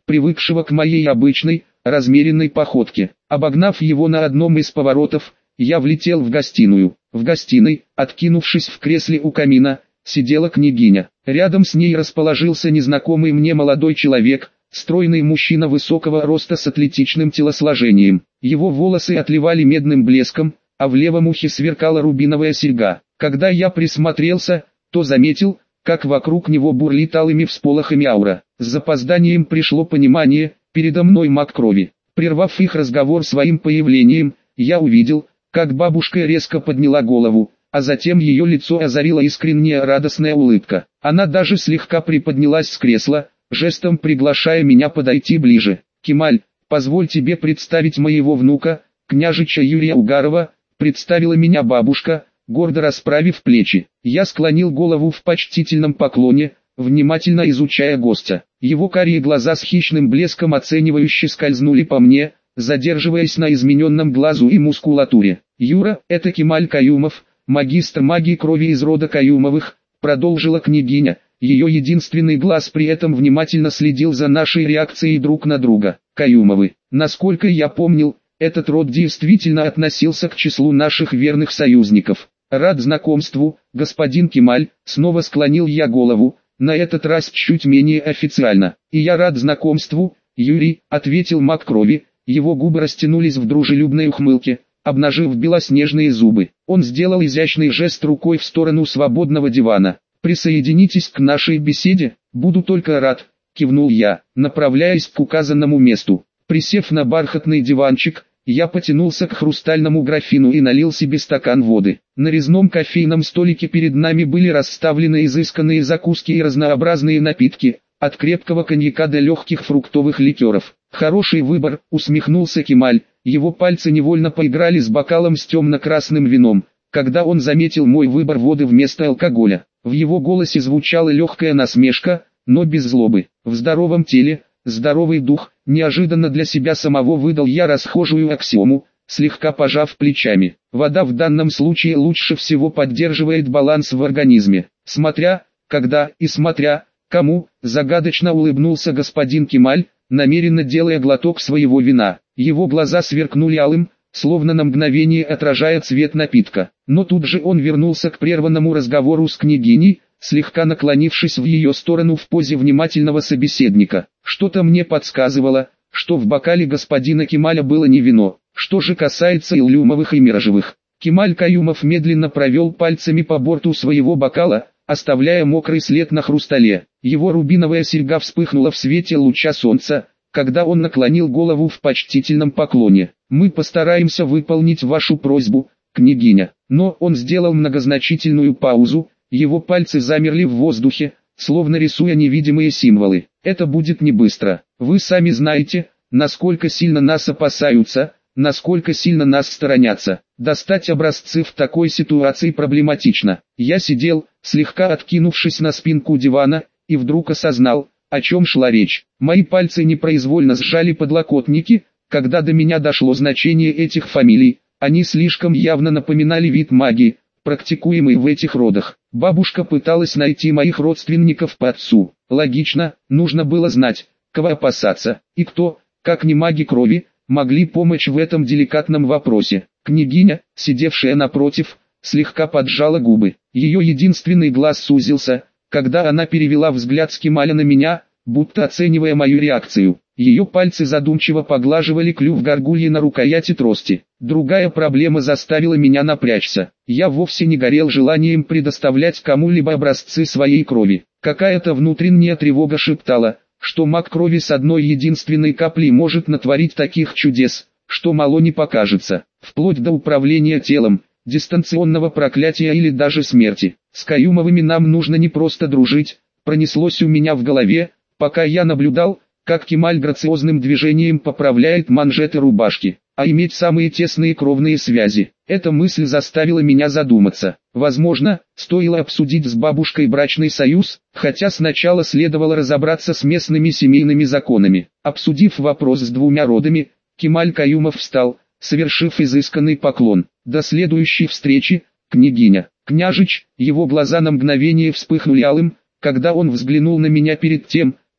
привыкшего к моей обычной, размеренной походке. Обогнав его на одном из поворотов, я влетел в гостиную. В гостиной, откинувшись в кресле у камина, сидела княгиня. Рядом с ней расположился незнакомый мне молодой человек, стройный мужчина высокого роста с атлетичным телосложением. Его волосы отливали медным блеском, а в левом ухе сверкала рубиновая серьга. Когда я присмотрелся, то заметил, как вокруг него бурлит алыми всполохами аура. С запозданием пришло понимание, передо мной маг крови. Прервав их разговор своим появлением, я увидел, как бабушка резко подняла голову, а затем ее лицо озарила искренняя радостная улыбка. Она даже слегка приподнялась с кресла, жестом приглашая меня подойти ближе. «Кемаль, позволь тебе представить моего внука, княжича Юрия Угарова», представила меня бабушка, гордо расправив плечи. Я склонил голову в почтительном поклоне, внимательно изучая гостя. Его карие глаза с хищным блеском оценивающе скользнули по мне, задерживаясь на измененном глазу и мускулатуре. «Юра, это Кемаль Каюмов, магистр магии крови из рода Каюмовых», продолжила княгиня. Ее единственный глаз при этом внимательно следил за нашей реакцией друг на друга. «Каюмовы. Насколько я помнил, этот род действительно относился к числу наших верных союзников. Рад знакомству, господин Кемаль», снова склонил я голову, на этот раз чуть менее официально. «И я рад знакомству, Юрий», ответил маг крови, его губы растянулись в дружелюбной ухмылке, обнажив белоснежные зубы. Он сделал изящный жест рукой в сторону свободного дивана. «Присоединитесь к нашей беседе, буду только рад», кивнул я, направляясь к указанному месту. Присев на бархатный диванчик, я потянулся к хрустальному графину и налил себе стакан воды. На резном кофейном столике перед нами были расставлены изысканные закуски и разнообразные напитки, от крепкого коньяка до легких фруктовых ликеров. «Хороший выбор», усмехнулся Кемаль, его пальцы невольно поиграли с бокалом с темно-красным вином, когда он заметил мой выбор воды вместо алкоголя. В его голосе звучала легкая насмешка, но без злобы. «В здоровом теле, здоровый дух», неожиданно для себя самого выдал я расхожую аксиому, слегка пожав плечами. Вода в данном случае лучше всего поддерживает баланс в организме. Смотря, когда и смотря, кому, загадочно улыбнулся господин Кемаль, намеренно делая глоток своего вина. Его глаза сверкнули алым, словно на мгновение отражая цвет напитка. Но тут же он вернулся к прерванному разговору с княгиней, слегка наклонившись в ее сторону в позе внимательного собеседника. Что-то мне подсказывало, что в бокале господина Кемаля было не вино. Что же касается Иллюмовых и Миражевых, Кемаль Каюмов медленно провел пальцами по борту своего бокала, оставляя мокрый след на хрустале. Его рубиновая серьга вспыхнула в свете луча солнца, когда он наклонил голову в почтительном поклоне. «Мы постараемся выполнить вашу просьбу, княгиня». Но он сделал многозначительную паузу, его пальцы замерли в воздухе, словно рисуя невидимые символы. «Это будет не быстро. Вы сами знаете, насколько сильно нас опасаются, насколько сильно нас сторонятся. Достать образцы в такой ситуации проблематично». Я сидел, слегка откинувшись на спинку дивана, и вдруг осознал, о чем шла речь. Мои пальцы непроизвольно сжали подлокотники, когда до меня дошло значение этих фамилий. Они слишком явно напоминали вид магии, практикуемый в этих родах. Бабушка пыталась найти моих родственников по отцу. Логично, нужно было знать, кого опасаться, и кто, как не маги крови, могли помочь в этом деликатном вопросе. Княгиня, сидевшая напротив, слегка поджала губы. Ее единственный глаз сузился, когда она перевела взгляд с Кемаля на меня, будто оценивая мою реакцию. Ее пальцы задумчиво поглаживали клюв горгульи на рукояти трости. Другая проблема заставила меня напрячься. Я вовсе не горел желанием предоставлять кому-либо образцы своей крови. Какая-то внутренняя тревога шептала, что маг крови с одной единственной каплей может натворить таких чудес, что мало не покажется, вплоть до управления телом, дистанционного проклятия или даже смерти. С Каюмовыми нам нужно не просто дружить, пронеслось у меня в голове, пока я наблюдал, как Кемаль грациозным движением поправляет манжеты рубашки, а иметь самые тесные кровные связи. Эта мысль заставила меня задуматься. Возможно, стоило обсудить с бабушкой брачный союз, хотя сначала следовало разобраться с местными семейными законами. Обсудив вопрос с двумя родами, Кемаль Каюмов встал, совершив изысканный поклон. «До следующей встречи, княгиня». Княжич, его глаза на мгновение вспыхнули алым, когда он взглянул на меня перед тем,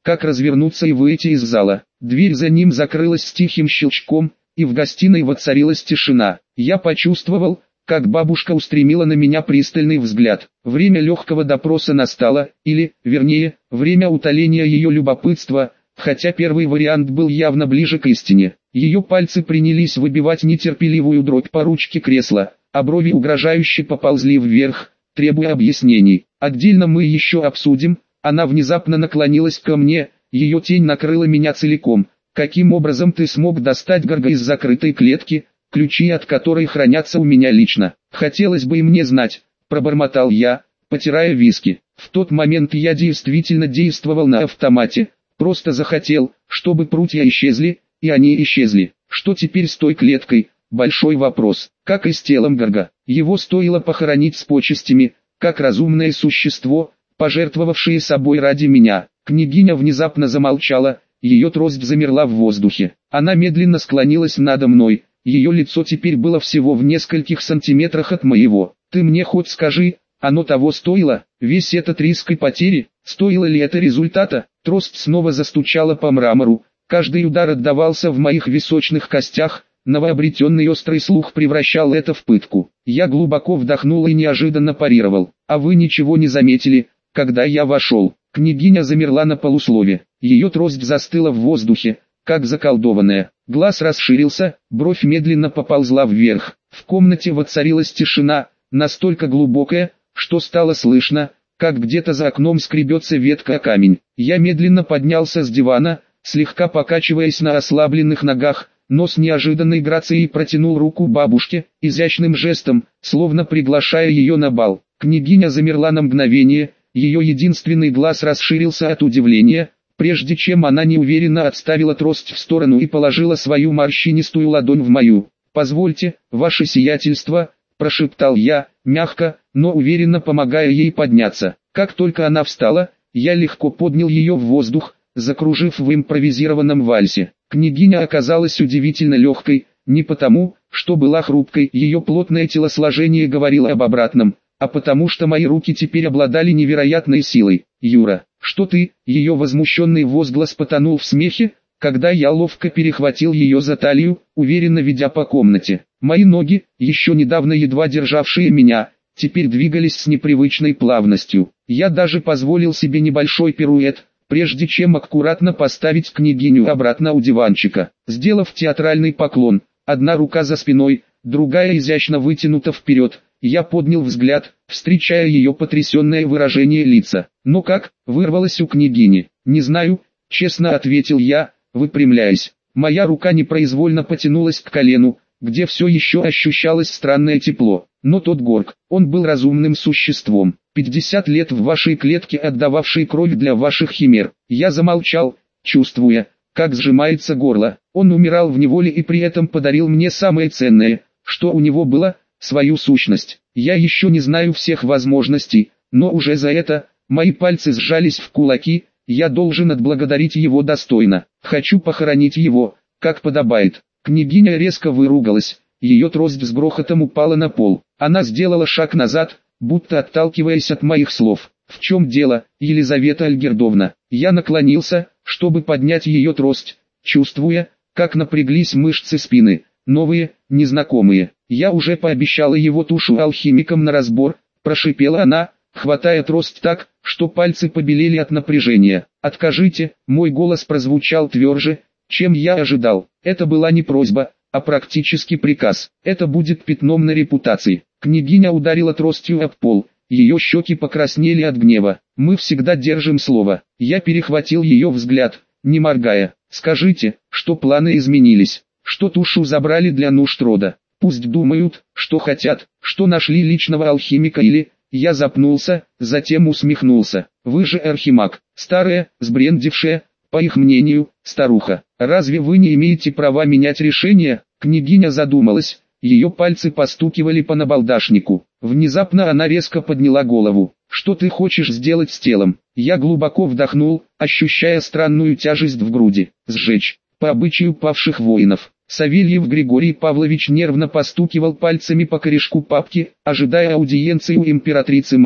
как развернуться и выйти из зала. Дверь за ним закрылась с тихим щелчком, и в гостиной воцарилась тишина. Я почувствовал, как бабушка устремила на меня пристальный взгляд. Время легкого допроса настало, или, вернее, время утоления ее любопытства, хотя первый вариант был явно ближе к истине. Ее пальцы принялись выбивать нетерпеливую дробь по ручке кресла, а брови угрожающе поползли вверх, требуя объяснений. Отдельно мы еще обсудим. Она внезапно наклонилась ко мне, ее тень накрыла меня целиком. Каким образом ты смог достать Горга из закрытой клетки, ключи от которой хранятся у меня лично? Хотелось бы и мне знать, пробормотал я, потирая виски. В тот момент я действительно действовал на автомате, просто захотел, чтобы прутья исчезли, и они исчезли. Что теперь с той клеткой? Большой вопрос. Как и с телом Горга. Его стоило похоронить с почестями, как разумное существо, пожертвовавшее собой ради меня. Княгиня внезапно замолчала, ее трость замерла в воздухе. Она медленно склонилась надо мной, ее лицо теперь было всего в нескольких сантиметрах от моего. Ты мне хоть скажи, оно того стоило? Весь этот риск и потери, стоило ли это результата? Трость снова застучала по мрамору, каждый удар отдавался в моих височных костях, новообретенный острый слух превращал это в пытку. Я глубоко вдохнул и неожиданно парировал. А вы ничего не заметили, когда я вошел? Княгиня замерла на полуслове, ее трость застыла в воздухе, как заколдованная. Глаз расширился, бровь медленно поползла вверх. В комнате воцарилась тишина, настолько глубокая, что стало слышно, как где-то за окном скребется ветка о камень. Я медленно поднялся с дивана, слегка покачиваясь на ослабленных ногах, но с неожиданной грацией протянул руку бабушке, изящным жестом, словно приглашая ее на бал. Княгиня замерла на мгновение, ее единственный глаз расширился от удивления, прежде чем она неуверенно отставила трость в сторону и положила свою морщинистую ладонь в мою. «Позвольте, ваше сиятельство», – прошептал я, мягко, но уверенно помогая ей подняться. Как только она встала, я легко поднял ее в воздух, закружив в импровизированном вальсе. Княгиня оказалась удивительно легкой, не потому, что была хрупкой, ее плотное телосложение говорило об обратном, а потому что мои руки теперь обладали невероятной силой. «Юра, что ты?» Ее возмущенный возглас потонул в смехе, когда я ловко перехватил ее за талию, уверенно ведя по комнате. Мои ноги, еще недавно едва державшие меня, теперь двигались с непривычной плавностью. Я даже позволил себе небольшой пируэт, прежде чем аккуратно поставить княгиню обратно у диванчика. Сделав театральный поклон, одна рука за спиной, другая изящно вытянута вперед, я поднял взгляд, встречая ее потрясенное выражение лица. «Ну как?» — вырвалось у княгини. «Не знаю», — честно ответил я, выпрямляясь. Моя рука непроизвольно потянулась к колену, где все еще ощущалось странное тепло. Но тот Горг, он был разумным существом. пятьдесят лет в вашей клетке, отдававшей кровь для ваших химер. Я замолчал, чувствуя, как сжимается горло. Он умирал в неволе и при этом подарил мне самое ценное, что у него было, свою сущность. Я еще не знаю всех возможностей, но уже за это, мои пальцы сжались в кулаки, я должен отблагодарить его достойно. Хочу похоронить его, как подобает. Княгиня резко выругалась, ее трость с грохотом упала на пол. Она сделала шаг назад, будто отталкиваясь от моих слов. «В чем дело, Елизавета Альгердовна?» Я наклонился, чтобы поднять ее трость, чувствуя, как напряглись мышцы спины, новые, незнакомые. «Я уже пообещала его тушу алхимикам на разбор», – прошипела она, хватая трость так, что пальцы побелели от напряжения. «Откажите», – мой голос прозвучал тверже, чем я ожидал. Это была не просьба, а практически приказ. Это будет пятном на репутации. Княгиня ударила тростью об пол, ее щеки покраснели от гнева. «Мы всегда держим слово». Я перехватил ее взгляд, не моргая. «Скажите, что планы изменились, что тушу забрали для нужд рода. Пусть думают, что хотят, что нашли личного алхимика или...» Я запнулся, затем усмехнулся. «Вы же архимаг, старая, сбрендившая, по их мнению, старуха. Разве вы не имеете права менять решение?» Княгиня задумалась, ее пальцы постукивали по набалдашнику. Внезапно она резко подняла голову. «Что ты хочешь сделать с телом?» Я глубоко вдохнул, ощущая странную тяжесть в груди. «Сжечь, по обычаю павших воинов». Савельев Григорий Павлович нервно постукивал пальцами по корешку папки, ожидая аудиенции у императрицы-матери.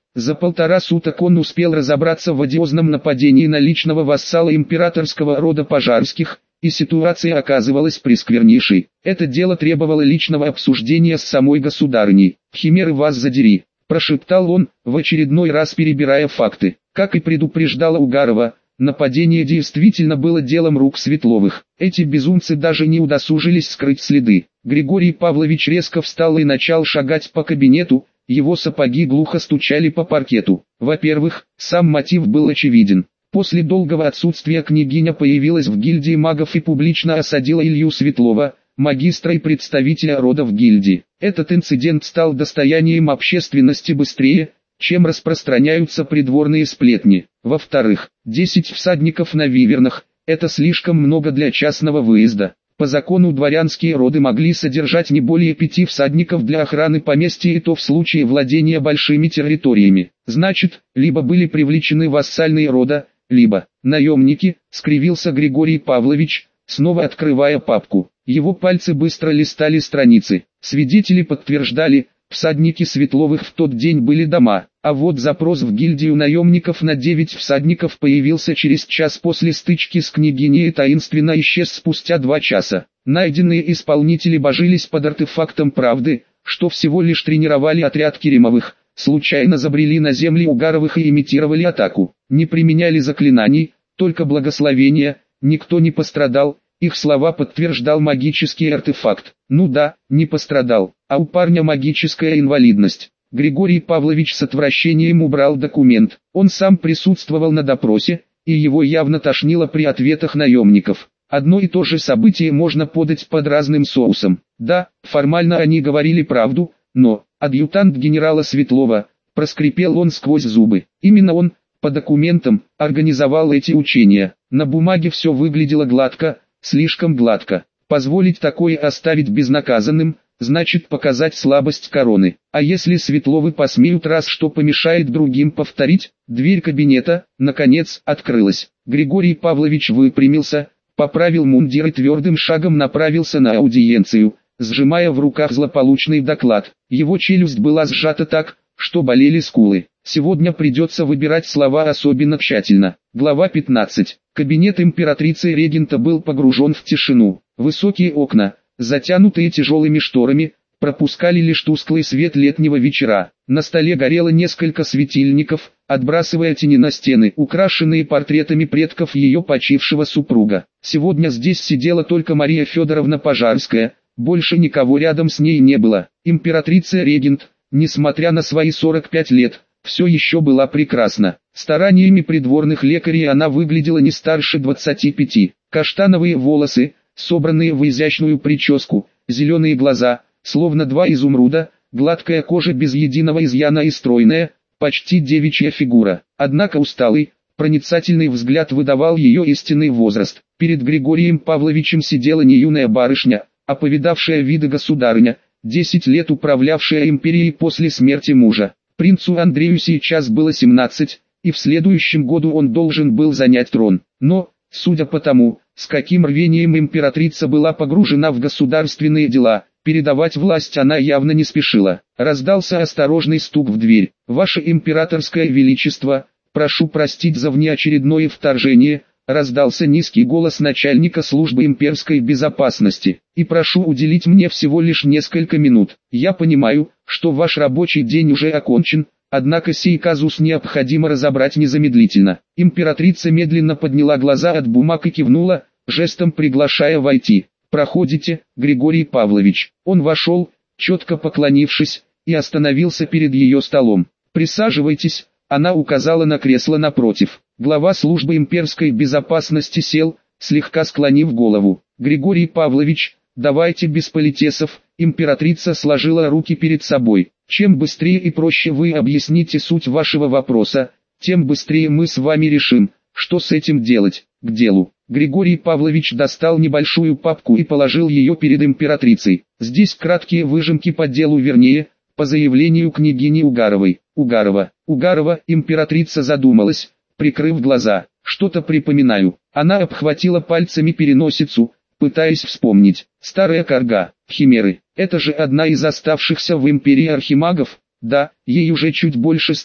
За полтора суток он успел разобраться в одиозном нападении на личного вассала императорского рода Пожарских, и ситуация оказывалась пресквернейшей. Это дело требовало личного обсуждения с самой государыней. «Химеры, вас задери», – прошептал он, в очередной раз перебирая факты. Как и предупреждала Угарова, нападение действительно было делом рук Светловых. Эти безумцы даже не удосужились скрыть следы. Григорий Павлович резко встал и начал шагать по кабинету, его сапоги глухо стучали по паркету. Во-первых, сам мотив был очевиден. После долгого отсутствия княгиня появилась в гильдии магов и публично осадила Илью Светлова, магистра и представителя рода в гильдии. Этот инцидент стал достоянием общественности быстрее, чем распространяются придворные сплетни. Во-вторых, десять всадников на вивернах – это слишком много для частного выезда. По закону дворянские роды могли содержать не более пяти всадников для охраны поместья, и то в случае владения большими территориями. Значит, либо были привлечены вассальные рода, либо наемники, скривился Григорий Павлович, снова открывая папку. Его пальцы быстро листали страницы. Свидетели подтверждали, всадники Светловых в тот день были дома, а вот запрос в гильдию наемников на девять всадников появился через час после стычки с княгиней и таинственно исчез спустя два часа. Найденные исполнители божились под артефактом правды, что всего лишь тренировали отряд Керимовых, случайно забрели на земли Угаровых и имитировали атаку. Не применяли заклинаний, только благословения, никто не пострадал. Их слова подтверждал магический артефакт. Ну да, не пострадал, а у парня магическая инвалидность. Григорий Павлович с отвращением убрал документ. Он сам присутствовал на допросе, и его явно тошнило при ответах наемников. Одно и то же событие можно подать под разным соусом. Да, формально они говорили правду, но адъютант генерала Светлова, проскрипел он сквозь зубы. Именно он, по документам, организовал эти учения. На бумаге все выглядело гладко, слишком гладко. Позволить такое оставить безнаказанным, значит показать слабость короны. А если Светловы посмеют раз что помешает другим повторить? Дверь кабинета, наконец, открылась. Григорий Павлович выпрямился, поправил мундир и твердым шагом направился на аудиенцию, сжимая в руках злополучный доклад. Его челюсть была сжата так, что болели скулы. Сегодня придется выбирать слова особенно тщательно. Глава пятнадцать. Кабинет императрицы-регента был погружен в тишину. Высокие окна, затянутые тяжелыми шторами, пропускали лишь тусклый свет летнего вечера. На столе горело несколько светильников, отбрасывая тени на стены, украшенные портретами предков ее почившего супруга. Сегодня здесь сидела только Мария Федоровна Пожарская, больше никого рядом с ней не было. Императрица-регент, несмотря на свои сорок пять лет, все еще была прекрасна. Стараниями придворных лекарей она выглядела не старше двадцати пяти. Каштановые волосы, собранные в изящную прическу, зеленые глаза, словно два изумруда, гладкая кожа без единого изъяна и стройная, почти девичья фигура. Однако усталый, проницательный взгляд выдавал ее истинный возраст. Перед Григорием Павловичем сидела не юная барышня, а повидавшая виды государыня, десять лет управлявшая империей после смерти мужа. Принцу Андрею сейчас было семнадцать, и в следующем году он должен был занять трон. Но, судя по тому, с каким рвением императрица была погружена в государственные дела, передавать власть она явно не спешила. Раздался осторожный стук в дверь. «Ваше императорское величество, прошу простить за внеочередное вторжение», раздался низкий голос начальника службы имперской безопасности. «И прошу уделить мне всего лишь несколько минут. Я понимаю, что ваш рабочий день уже окончен, однако сей казус необходимо разобрать незамедлительно». Императрица медленно подняла глаза от бумаг и кивнула, жестом приглашая войти. «Проходите, Григорий Павлович». Он вошел, четко поклонившись, и остановился перед ее столом. «Присаживайтесь», она указала на кресло напротив. Глава службы имперской безопасности сел, слегка склонив голову. «Григорий Павлович, давайте без политесов». Императрица сложила руки перед собой. «Чем быстрее и проще вы объясните суть вашего вопроса, тем быстрее мы с вами решим, что с этим делать. К делу». Григорий Павлович достал небольшую папку и положил ее перед императрицей. Здесь краткие выжимки по делу, вернее, по заявлению княгини Угаровой. Угарова. Угарова. Императрица задумалась, прикрыв глаза. «Что-то припоминаю». Она обхватила пальцами переносицу, пытаясь вспомнить. «Старая карга, химеры. Это же одна из оставшихся в империи архимагов?» «Да, ей уже чуть больше ста,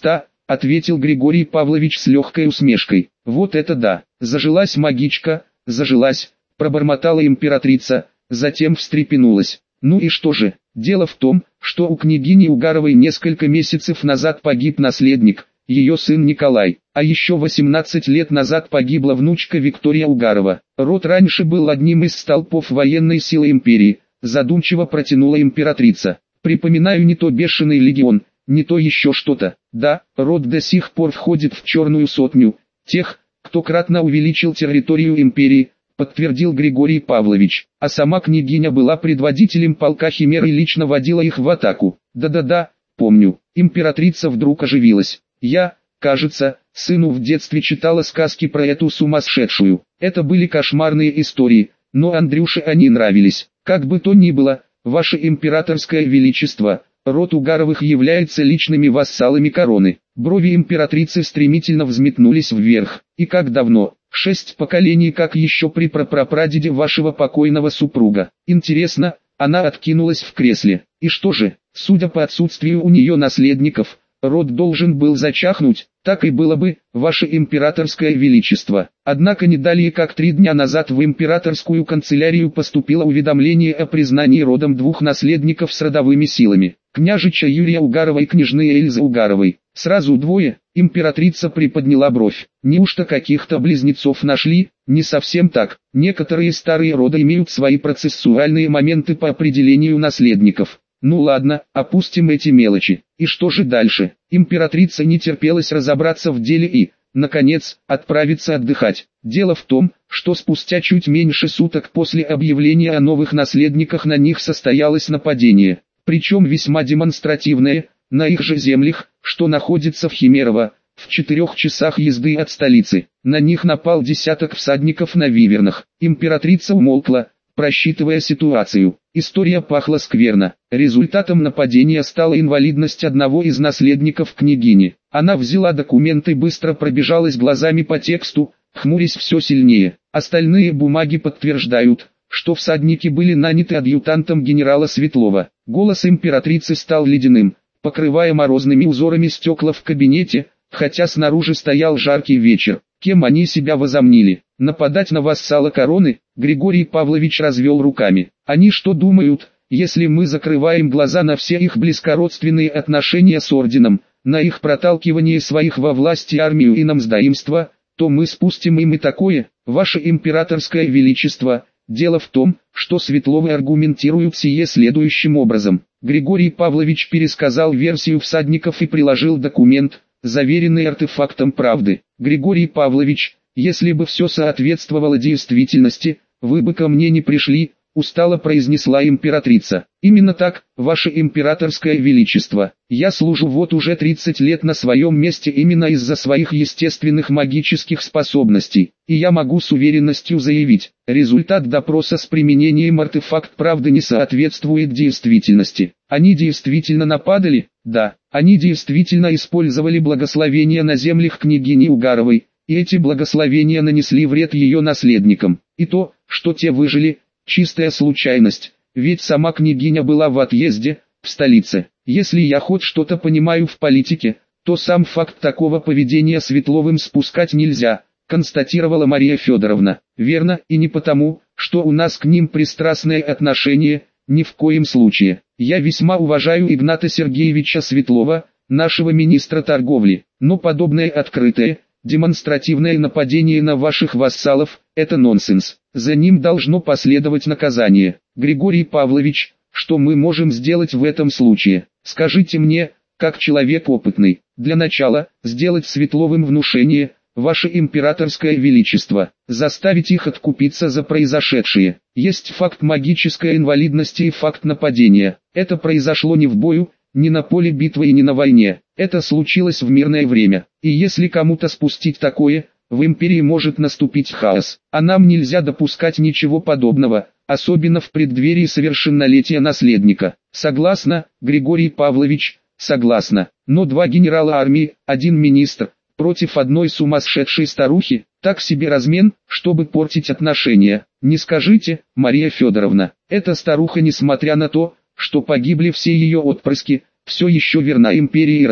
ответил Григорий Павлович с легкой усмешкой. Вот это да, зажилась магичка, зажилась, пробормотала императрица, затем встрепенулась. Ну и что же, дело в том, что у княгини Угаровой несколько месяцев назад погиб наследник, ее сын Николай, а еще восемнадцать лет назад погибла внучка Виктория Угарова. Род раньше был одним из столпов военной силы империи, задумчиво протянула императрица. Припоминаю не то бешеный легион, не то еще что-то. Да, род до сих пор входит в черную сотню, тех, кто кратно увеличил территорию империи, подтвердил Григорий Павлович, а сама княгиня была предводителем полка Химер и лично водила их в атаку. Да-да-да, помню. Императрица вдруг оживилась. Я, кажется, сыну в детстве читала сказки про эту сумасшедшую. Это были кошмарные истории, но Андрюше они нравились. Как бы то ни было, ваше императорское величество, род Угаровых является личными вассалами короны. Брови императрицы стремительно взметнулись вверх. И как давно? Шесть поколений, как еще при прапрапрадеде вашего покойного супруга. Интересно, она откинулась в кресле. И что же, судя по отсутствию у нее наследников, род должен был зачахнуть, так и было бы, ваше императорское величество. Однако не далее как три дня назад в императорскую канцелярию поступило уведомление о признании родом двух наследников с родовыми силами. Княжича Юрия Угарова и княжны Эльзы Угаровой. Сразу двое. Императрица приподняла бровь. Неужто каких-то близнецов нашли? Не совсем так. Некоторые старые роды имеют свои процессуальные моменты по определению наследников. Ну ладно, опустим эти мелочи. И что же дальше? Императрица не терпелась разобраться в деле и, наконец, отправиться отдыхать. Дело в том, что спустя чуть меньше суток после объявления о новых наследниках на них состоялось нападение. Причем весьма демонстративное, на их же землях, что находится в Химерово, в четырех часах езды от столицы. На них напал десяток всадников на вивернах. Императрица умолкла, просчитывая ситуацию. История пахла скверно. Результатом нападения стала инвалидность одного из наследников княгини. Она взяла документы и быстро пробежалась глазами по тексту, хмурясь все сильнее. Остальные бумаги подтверждают, что всадники были наняты адъютантом генерала Светлова. Голос императрицы стал ледяным, покрывая морозными узорами стекла в кабинете, хотя снаружи стоял жаркий вечер. Кем они себя возомнили? Нападать на вассала короны? Григорий Павлович развел руками. Они что думают, если мы закрываем глаза на все их близкородственные отношения с орденом, на их проталкивание своих во власти армию и намздоимство, то мы спустим им и такое, ваше императорское величество. Дело в том, что Светловы аргументируют сие следующим образом. Григорий Павлович пересказал версию всадников и приложил документ, заверенный артефактом правды. Григорий Павлович, если бы все соответствовало действительности, вы бы ко мне не пришли, устало произнесла императрица. Именно так, ваше императорское величество. Я служу вот уже тридцать лет на своем месте именно из-за своих естественных магических способностей. И я могу с уверенностью заявить, результат допроса с применением артефакт правды не соответствует действительности. Они действительно нападали? Да, они действительно использовали благословения на землях княгини Угаровой, и эти благословения нанесли вред ее наследникам. И то, что те выжили, чистая случайность, ведь сама княгиня была в отъезде, в столице. Если я хоть что-то понимаю в политике, то сам факт такого поведения Светловым спускать нельзя, констатировала Мария Федоровна. Верно, и не потому, что у нас к ним пристрастное отношение, ни в коем случае. Я весьма уважаю Игната Сергеевича Светлова, нашего министра торговли, но подобное открытое, демонстративное нападение на ваших вассалов – это нонсенс. За ним должно последовать наказание. Григорий Павлович, что мы можем сделать в этом случае? Скажите мне, как человек опытный. Для начала, сделать Светловым внушение, ваше императорское величество, заставить их откупиться за произошедшее. Есть факт магической инвалидности и факт нападения. Это произошло не в бою, не на поле битвы и не на войне. Это случилось в мирное время. И если кому-то спустить такое, в империи может наступить хаос. А нам нельзя допускать ничего подобного, особенно в преддверии совершеннолетия наследника. Согласна, Григорий Павлович, согласна. Но два генерала армии, один министр, против одной сумасшедшей старухи, так себе размен, чтобы портить отношения. Не скажите, Мария Федоровна, эта старуха, несмотря на то, что погибли все ее отпрыски, все еще верна империи и роду.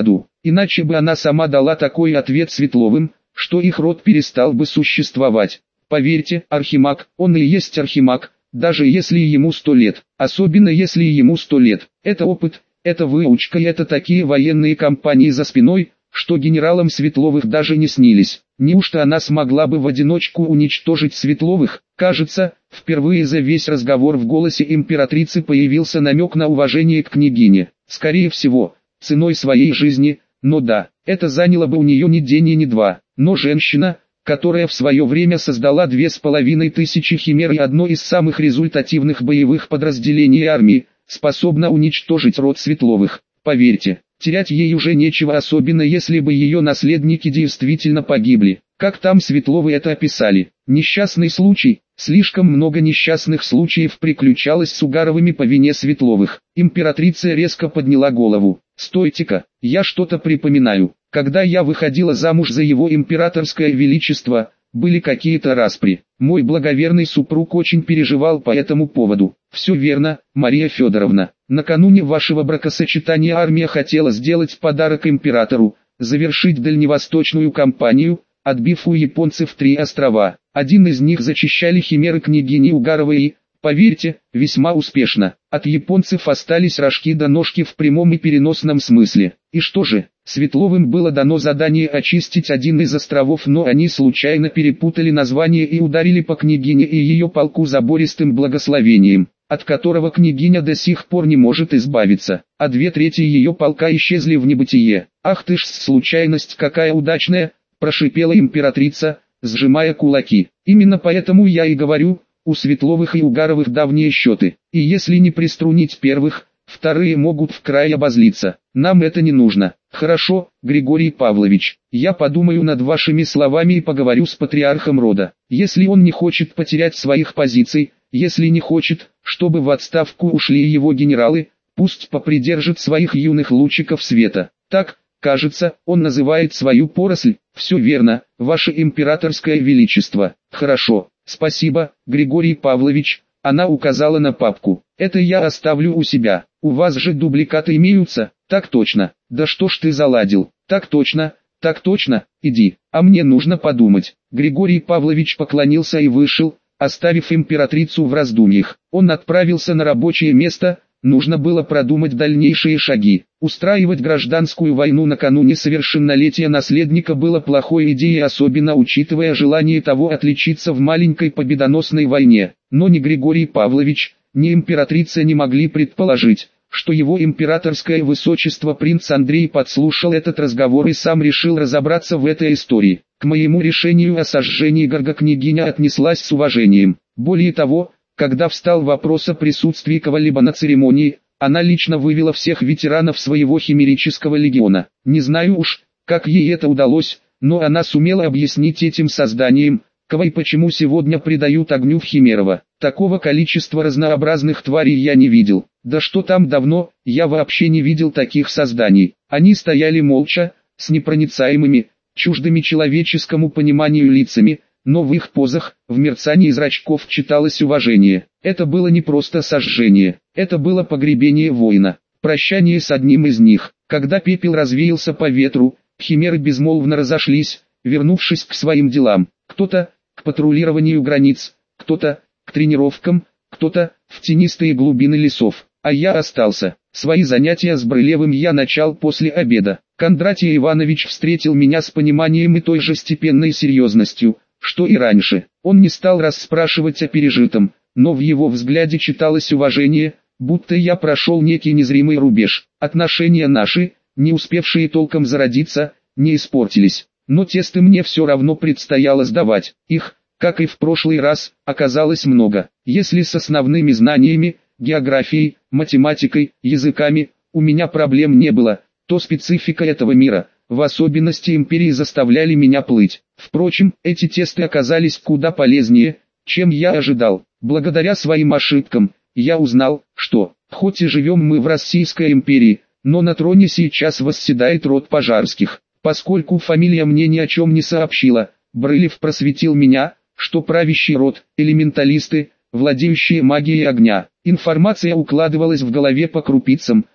иначе бы она сама дала такой ответ Светловым, что их род перестал бы существовать. Поверьте, Архимаг, он и есть Архимаг, даже если ему сто лет, особенно если ему сто лет. Это опыт, это выучка и это такие военные кампании за спиной, что генералам Светловых даже не снились. Неужто она смогла бы в одиночку уничтожить Светловых? Кажется, впервые за весь разговор в голосе императрицы появился намек на уважение к княгине. Скорее всего, ценой своей жизни, но да, это заняло бы у нее ни день и ни два. Но женщина, которая в свое время создала две с половиной тысячи химер и одно из самых результативных боевых подразделений армии, способна уничтожить род Светловых. Поверьте, терять ей уже нечего, особенно если бы ее наследники действительно погибли. Как там Светловы это описали? Несчастный случай. Слишком много несчастных случаев приключалось с Угаровыми по вине Светловых. Императрица резко подняла голову. «Стойте-ка, я что-то припоминаю. Когда я выходила замуж за его императорское величество, были какие-то распри. Мой благоверный супруг очень переживал по этому поводу». «Все верно, Мария Федоровна. Накануне вашего бракосочетания армия хотела сделать подарок императору, завершить дальневосточную кампанию, отбив у японцев три острова. Один из них зачищали химеры княгини Угаровой и, поверьте, весьма успешно. От японцев остались рожки до ножки в прямом и переносном смысле. И что же, Светловым было дано задание очистить один из островов, но они случайно перепутали название и ударили по княгине и ее полку забористым благословением, от которого княгиня до сих пор не может избавиться, а две трети ее полка исчезли в небытие. «Ах ты ж, случайность какая удачная!» – прошипела императрица, сжимая кулаки. «Именно поэтому я и говорю, у Светловых и Угаровых давние счеты, и если не приструнить первых, вторые могут в край обозлиться. Нам это не нужно». «Хорошо, Григорий Павлович, я подумаю над вашими словами и поговорю с патриархом рода. Если он не хочет потерять своих позиций, если не хочет, чтобы в отставку ушли его генералы, пусть попридержит своих юных лучиков света. Так, кажется, он называет свою поросль». «Все верно, ваше императорское величество». «Хорошо, спасибо, Григорий Павлович». Она указала на папку. «Это я оставлю у себя. У вас же дубликаты имеются?» «Так точно». «Да что ж ты заладил?» «Так точно, так точно, иди, а мне нужно подумать». Григорий Павлович поклонился и вышел, оставив императрицу в раздумьях. Он отправился на рабочее место, нужно было продумать дальнейшие шаги. Устраивать гражданскую войну накануне совершеннолетия наследника было плохой идеей, особенно учитывая желание того отличиться в маленькой победоносной войне. Но ни Григорий Павлович, ни императрица не могли предположить, что его императорское высочество принц Андрей подслушал этот разговор и сам решил разобраться в этой истории. К моему решению о сожжении Горга княгиня отнеслась с уважением. Более того, когда встал вопрос о присутствии кого-либо на церемонии, она лично вывела всех ветеранов своего химерического легиона. Не знаю уж, как ей это удалось, но она сумела объяснить этим созданиям, кого и почему сегодня предают огню в Химерово. Такого количества разнообразных тварей я не видел. Да что там давно, я вообще не видел таких созданий. Они стояли молча, с непроницаемыми, чуждыми человеческому пониманию лицами, но в их позах, в мерцании зрачков читалось уважение. Это было не просто сожжение, это было погребение воина, прощание с одним из них. Когда пепел развеялся по ветру, химеры безмолвно разошлись, вернувшись к своим делам. Кто-то к патрулированию границ, кто-то к тренировкам, кто-то в тенистые глубины лесов. А я остался. Свои занятия с Брылевым я начал после обеда. Кондратий Иванович встретил меня с пониманием и той же степенной серьезностью, что и раньше. Он не стал расспрашивать о пережитом, но в его взгляде читалось уважение, будто я прошел некий незримый рубеж. Отношения наши, не успевшие толком зародиться, не испортились. Но тесты мне все равно предстояло сдавать. Их, как и в прошлый раз, оказалось много. Если с основными знаниями, географией, математикой, языками, у меня проблем не было, то специфика этого мира, в особенности империи, заставляли меня плыть. Впрочем, эти тесты оказались куда полезнее, чем я ожидал. Благодаря своим ошибкам, я узнал, что, хоть и живем мы в Российской империи, но на троне сейчас восседает род Пожарских. Поскольку фамилия мне ни о чем не сообщила, Брылев просветил меня, что правящий род, элементалисты, владеющие магией огня. Информация укладывалась в голове по крупицам,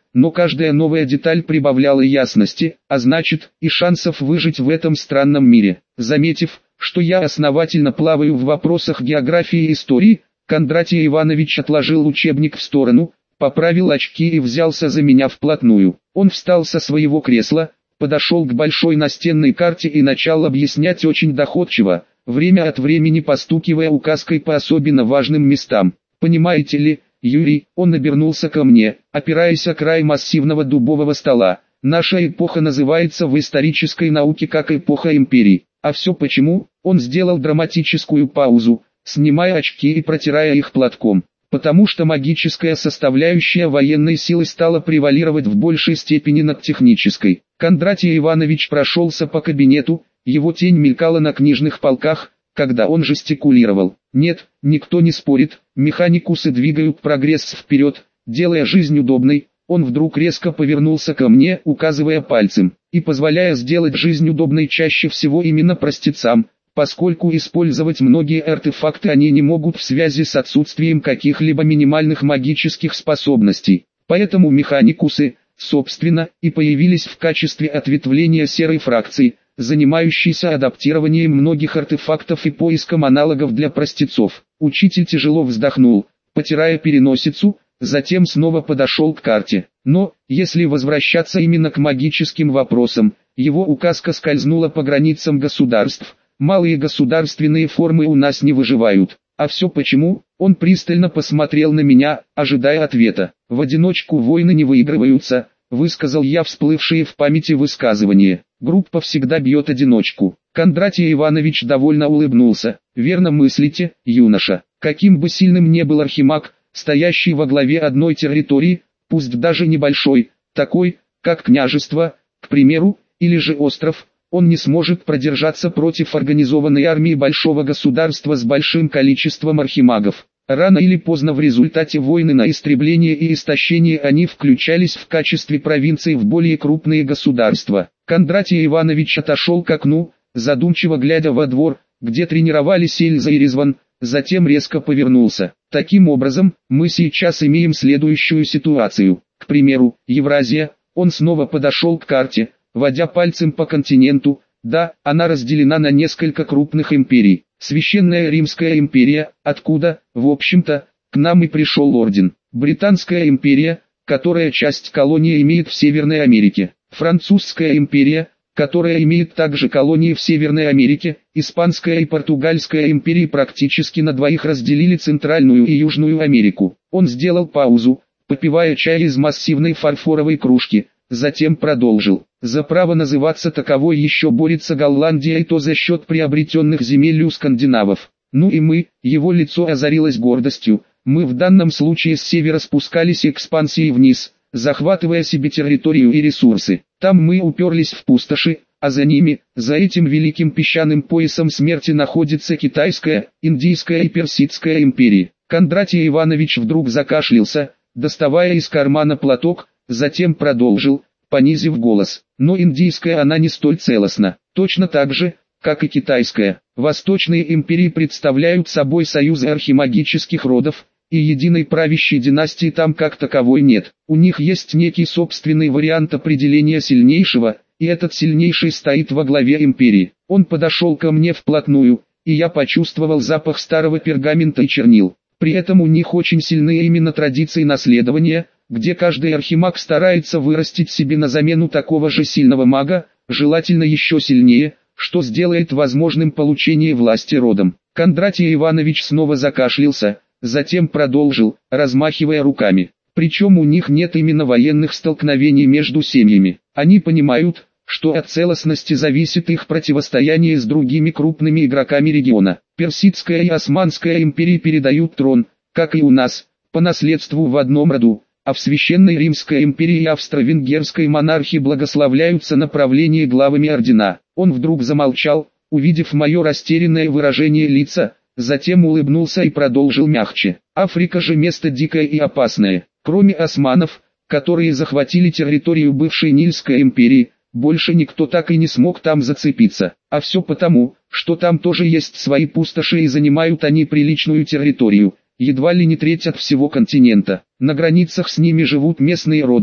но каждая новая деталь прибавляла ясности, а значит, и шансов выжить в этом странном мире. Заметив, что я основательно плаваю в вопросах географии и истории, Кондратий Иванович отложил учебник в сторону, поправил очки и взялся за меня вплотную. Он встал со своего кресла, подошел к большой настенной карте и начал объяснять очень доходчиво, время от времени постукивая указкой по особенно важным местам. «Понимаете ли, Юрий?» — он обернулся ко мне, опираясь о край массивного дубового стола. «Наша эпоха называется в исторической науке как эпоха империй. А все почему?» Он сделал драматическую паузу, снимая очки и протирая их платком. «Потому что магическая составляющая военной силы стала превалировать в большей степени над технической». Кондратий Иванович прошелся по кабинету, его тень мелькала на книжных полках, когда он жестикулировал. «Нет, никто не спорит, механикусы двигают прогресс вперед, делая жизнь удобной». Он вдруг резко повернулся ко мне, указывая пальцем, и позволяя сделать жизнь удобной чаще всего именно простецам, поскольку использовать многие артефакты они не могут в связи с отсутствием каких-либо минимальных магических способностей. Поэтому механикусы, собственно, и появились в качестве ответвления серой фракции, занимающейся адаптированием многих артефактов и поиском аналогов для простецов. Учитель тяжело вздохнул, потирая переносицу, затем снова подошел к карте. Но, если возвращаться именно к магическим вопросам, его указка скользнула по границам государств. Малые государственные формы у нас не выживают. А все почему? Он пристально посмотрел на меня, ожидая ответа. В одиночку войны не выигрываются, высказал я всплывшие в памяти высказывание. Группа всегда бьет одиночку. Кондратий Иванович довольно улыбнулся. Верно мыслите, юноша. Каким бы сильным ни был архимаг, стоящий во главе одной территории, пусть даже небольшой, такой, как княжество, к примеру, или же остров, он не сможет продержаться против организованной армии большого государства с большим количеством архимагов. Рано или поздно в результате войны на истребление и истощение они включались в качестве провинций в более крупные государства. Кондратий Иванович отошел к окну, задумчиво глядя во двор, где тренировались Эльза и Резван, затем резко повернулся. Таким образом, мы сейчас имеем следующую ситуацию. К примеру, Евразия, он снова подошел к карте, водя пальцем по континенту. Да, она разделена на несколько крупных империй. Священная Римская империя, откуда, в общем-то, к нам и пришел орден. Британская империя, которая часть колонии имеет в Северной Америке. Французская империя, которая имеет также колонии в Северной Америке. Испанская и Португальская империи практически на двоих разделили Центральную и Южную Америку. Он сделал паузу, попивая чай из массивной фарфоровой кружки. Затем продолжил. За право называться таковой еще борется Голландия, и то за счет приобретенных земель у скандинавов. Ну и мы, его лицо озарилось гордостью, мы в данном случае с севера спускались экспансией вниз, захватывая себе территорию и ресурсы. Там мы уперлись в пустоши, а за ними, за этим великим песчаным поясом смерти находится Китайская, Индийская и Персидская империи. Кондратий Иванович вдруг закашлялся, доставая из кармана платок, затем продолжил, понизив голос. Но индийская она не столь целостна. Точно так же, как и китайская. Восточные империи представляют собой союзы архимагических родов, и единой правящей династии там как таковой нет. У них есть некий собственный вариант определения сильнейшего, и этот сильнейший стоит во главе империи. Он подошел ко мне вплотную, и я почувствовал запах старого пергамента и чернил. При этом у них очень сильны именно традиции наследования, где каждый архимаг старается вырастить себе на замену такого же сильного мага, желательно еще сильнее, что сделает возможным получение власти родом. Кондратий Иванович снова закашлялся, затем продолжил, размахивая руками. Причем у них нет именно военных столкновений между семьями. Они понимают, что от целостности зависит их противостояние с другими крупными игроками региона. Персидская и Османская империи передают трон, как и у нас, по наследству в одном роду, а в Священной Римской империи и Австро-Венгерской монархии благословляются на правление главами ордена. Он вдруг замолчал, увидев мое растерянное выражение лица, затем улыбнулся и продолжил мягче. Африка же место дикое и опасное. Кроме османов, которые захватили территорию бывшей Нильской империи, больше никто так и не смог там зацепиться. А все потому, что там тоже есть свои пустоши и занимают они приличную территорию, едва ли не треть от всего континента. На границах с ними живут местные рода,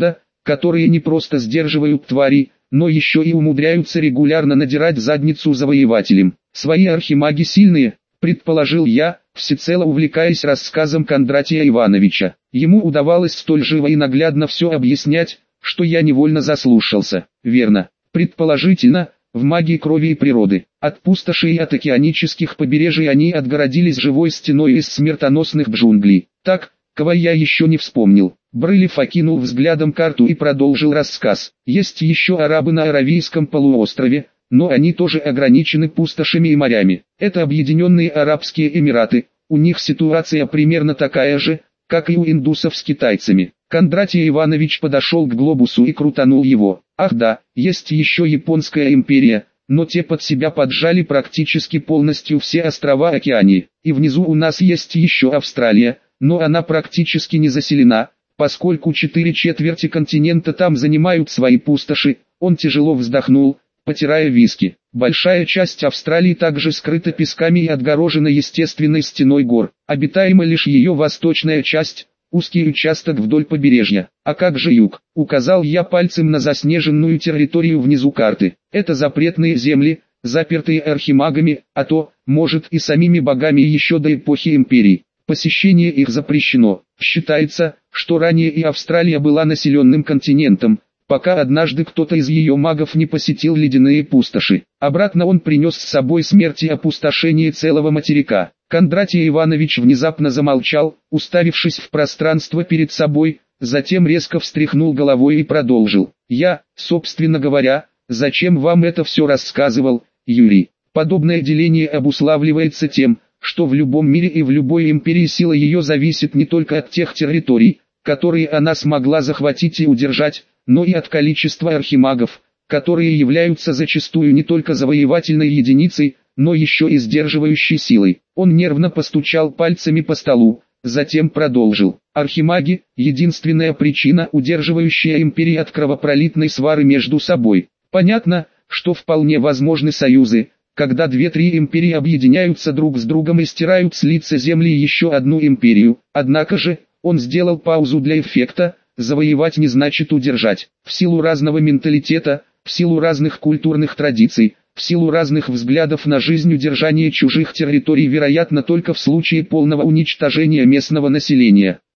которые не просто сдерживают твари, но еще и умудряются регулярно надирать задницу завоевателям. Свои архимаги сильные, предположил я, всецело увлекаясь рассказом Кондратия Ивановича. Ему удавалось столь живо и наглядно все объяснять, что я невольно заслушался. Верно, предположительно, в магии крови и природы. От пустоши и от океанических побережий они отгородились живой стеной из смертоносных джунглей. Так, кого я еще не вспомнил. Брылев окинул взглядом карту и продолжил рассказ. Есть еще арабы на Аравийском полуострове, но они тоже ограничены пустошами и морями. Это Объединенные Арабские Эмираты, у них ситуация примерно такая же, как и у индусов с китайцами. Кондратий Иванович подошел к глобусу и крутанул его. Ах да, есть еще Японская империя, но те под себя поджали практически полностью все острова Океании. И внизу у нас есть еще Австралия, но она практически не заселена, поскольку четыре четверти континента там занимают свои пустоши. Он тяжело вздохнул, потирая виски. Большая часть Австралии также скрыта песками и отгорожена естественной стеной гор. Обитаема лишь ее восточная часть, узкий участок вдоль побережья. А как же юг? Указал я пальцем на заснеженную территорию внизу карты. Это запретные земли, запертые архимагами, а то, может, и самими богами еще до эпохи империй. Посещение их запрещено. Считается, что ранее и Австралия была населенным континентом, пока однажды кто-то из ее магов не посетил ледяные пустоши. Обратно он принес с собой смерть и опустошение целого материка. Кондратий Иванович внезапно замолчал, уставившись в пространство перед собой, затем резко встряхнул головой и продолжил. «Я, собственно говоря, зачем вам это все рассказывал, Юрий? Подобное деление обуславливается тем, что в любом мире и в любой империи сила ее зависит не только от тех территорий, которые она смогла захватить и удержать, но и от количества архимагов, которые являются зачастую не только завоевательной единицей, но еще и сдерживающей силой. Он нервно постучал пальцами по столу, затем продолжил. Архимаги – единственная причина, удерживающая империи от кровопролитной свары между собой. Понятно, что вполне возможны союзы, когда две-три империи объединяются друг с другом и стирают с лица земли еще одну империю. Однако же, он сделал паузу для эффекта, завоевать не значит удержать. В силу разного менталитета, в силу разных культурных традиций, в силу разных взглядов на жизнь удержание чужих территорий вероятно только в случае полного уничтожения местного населения.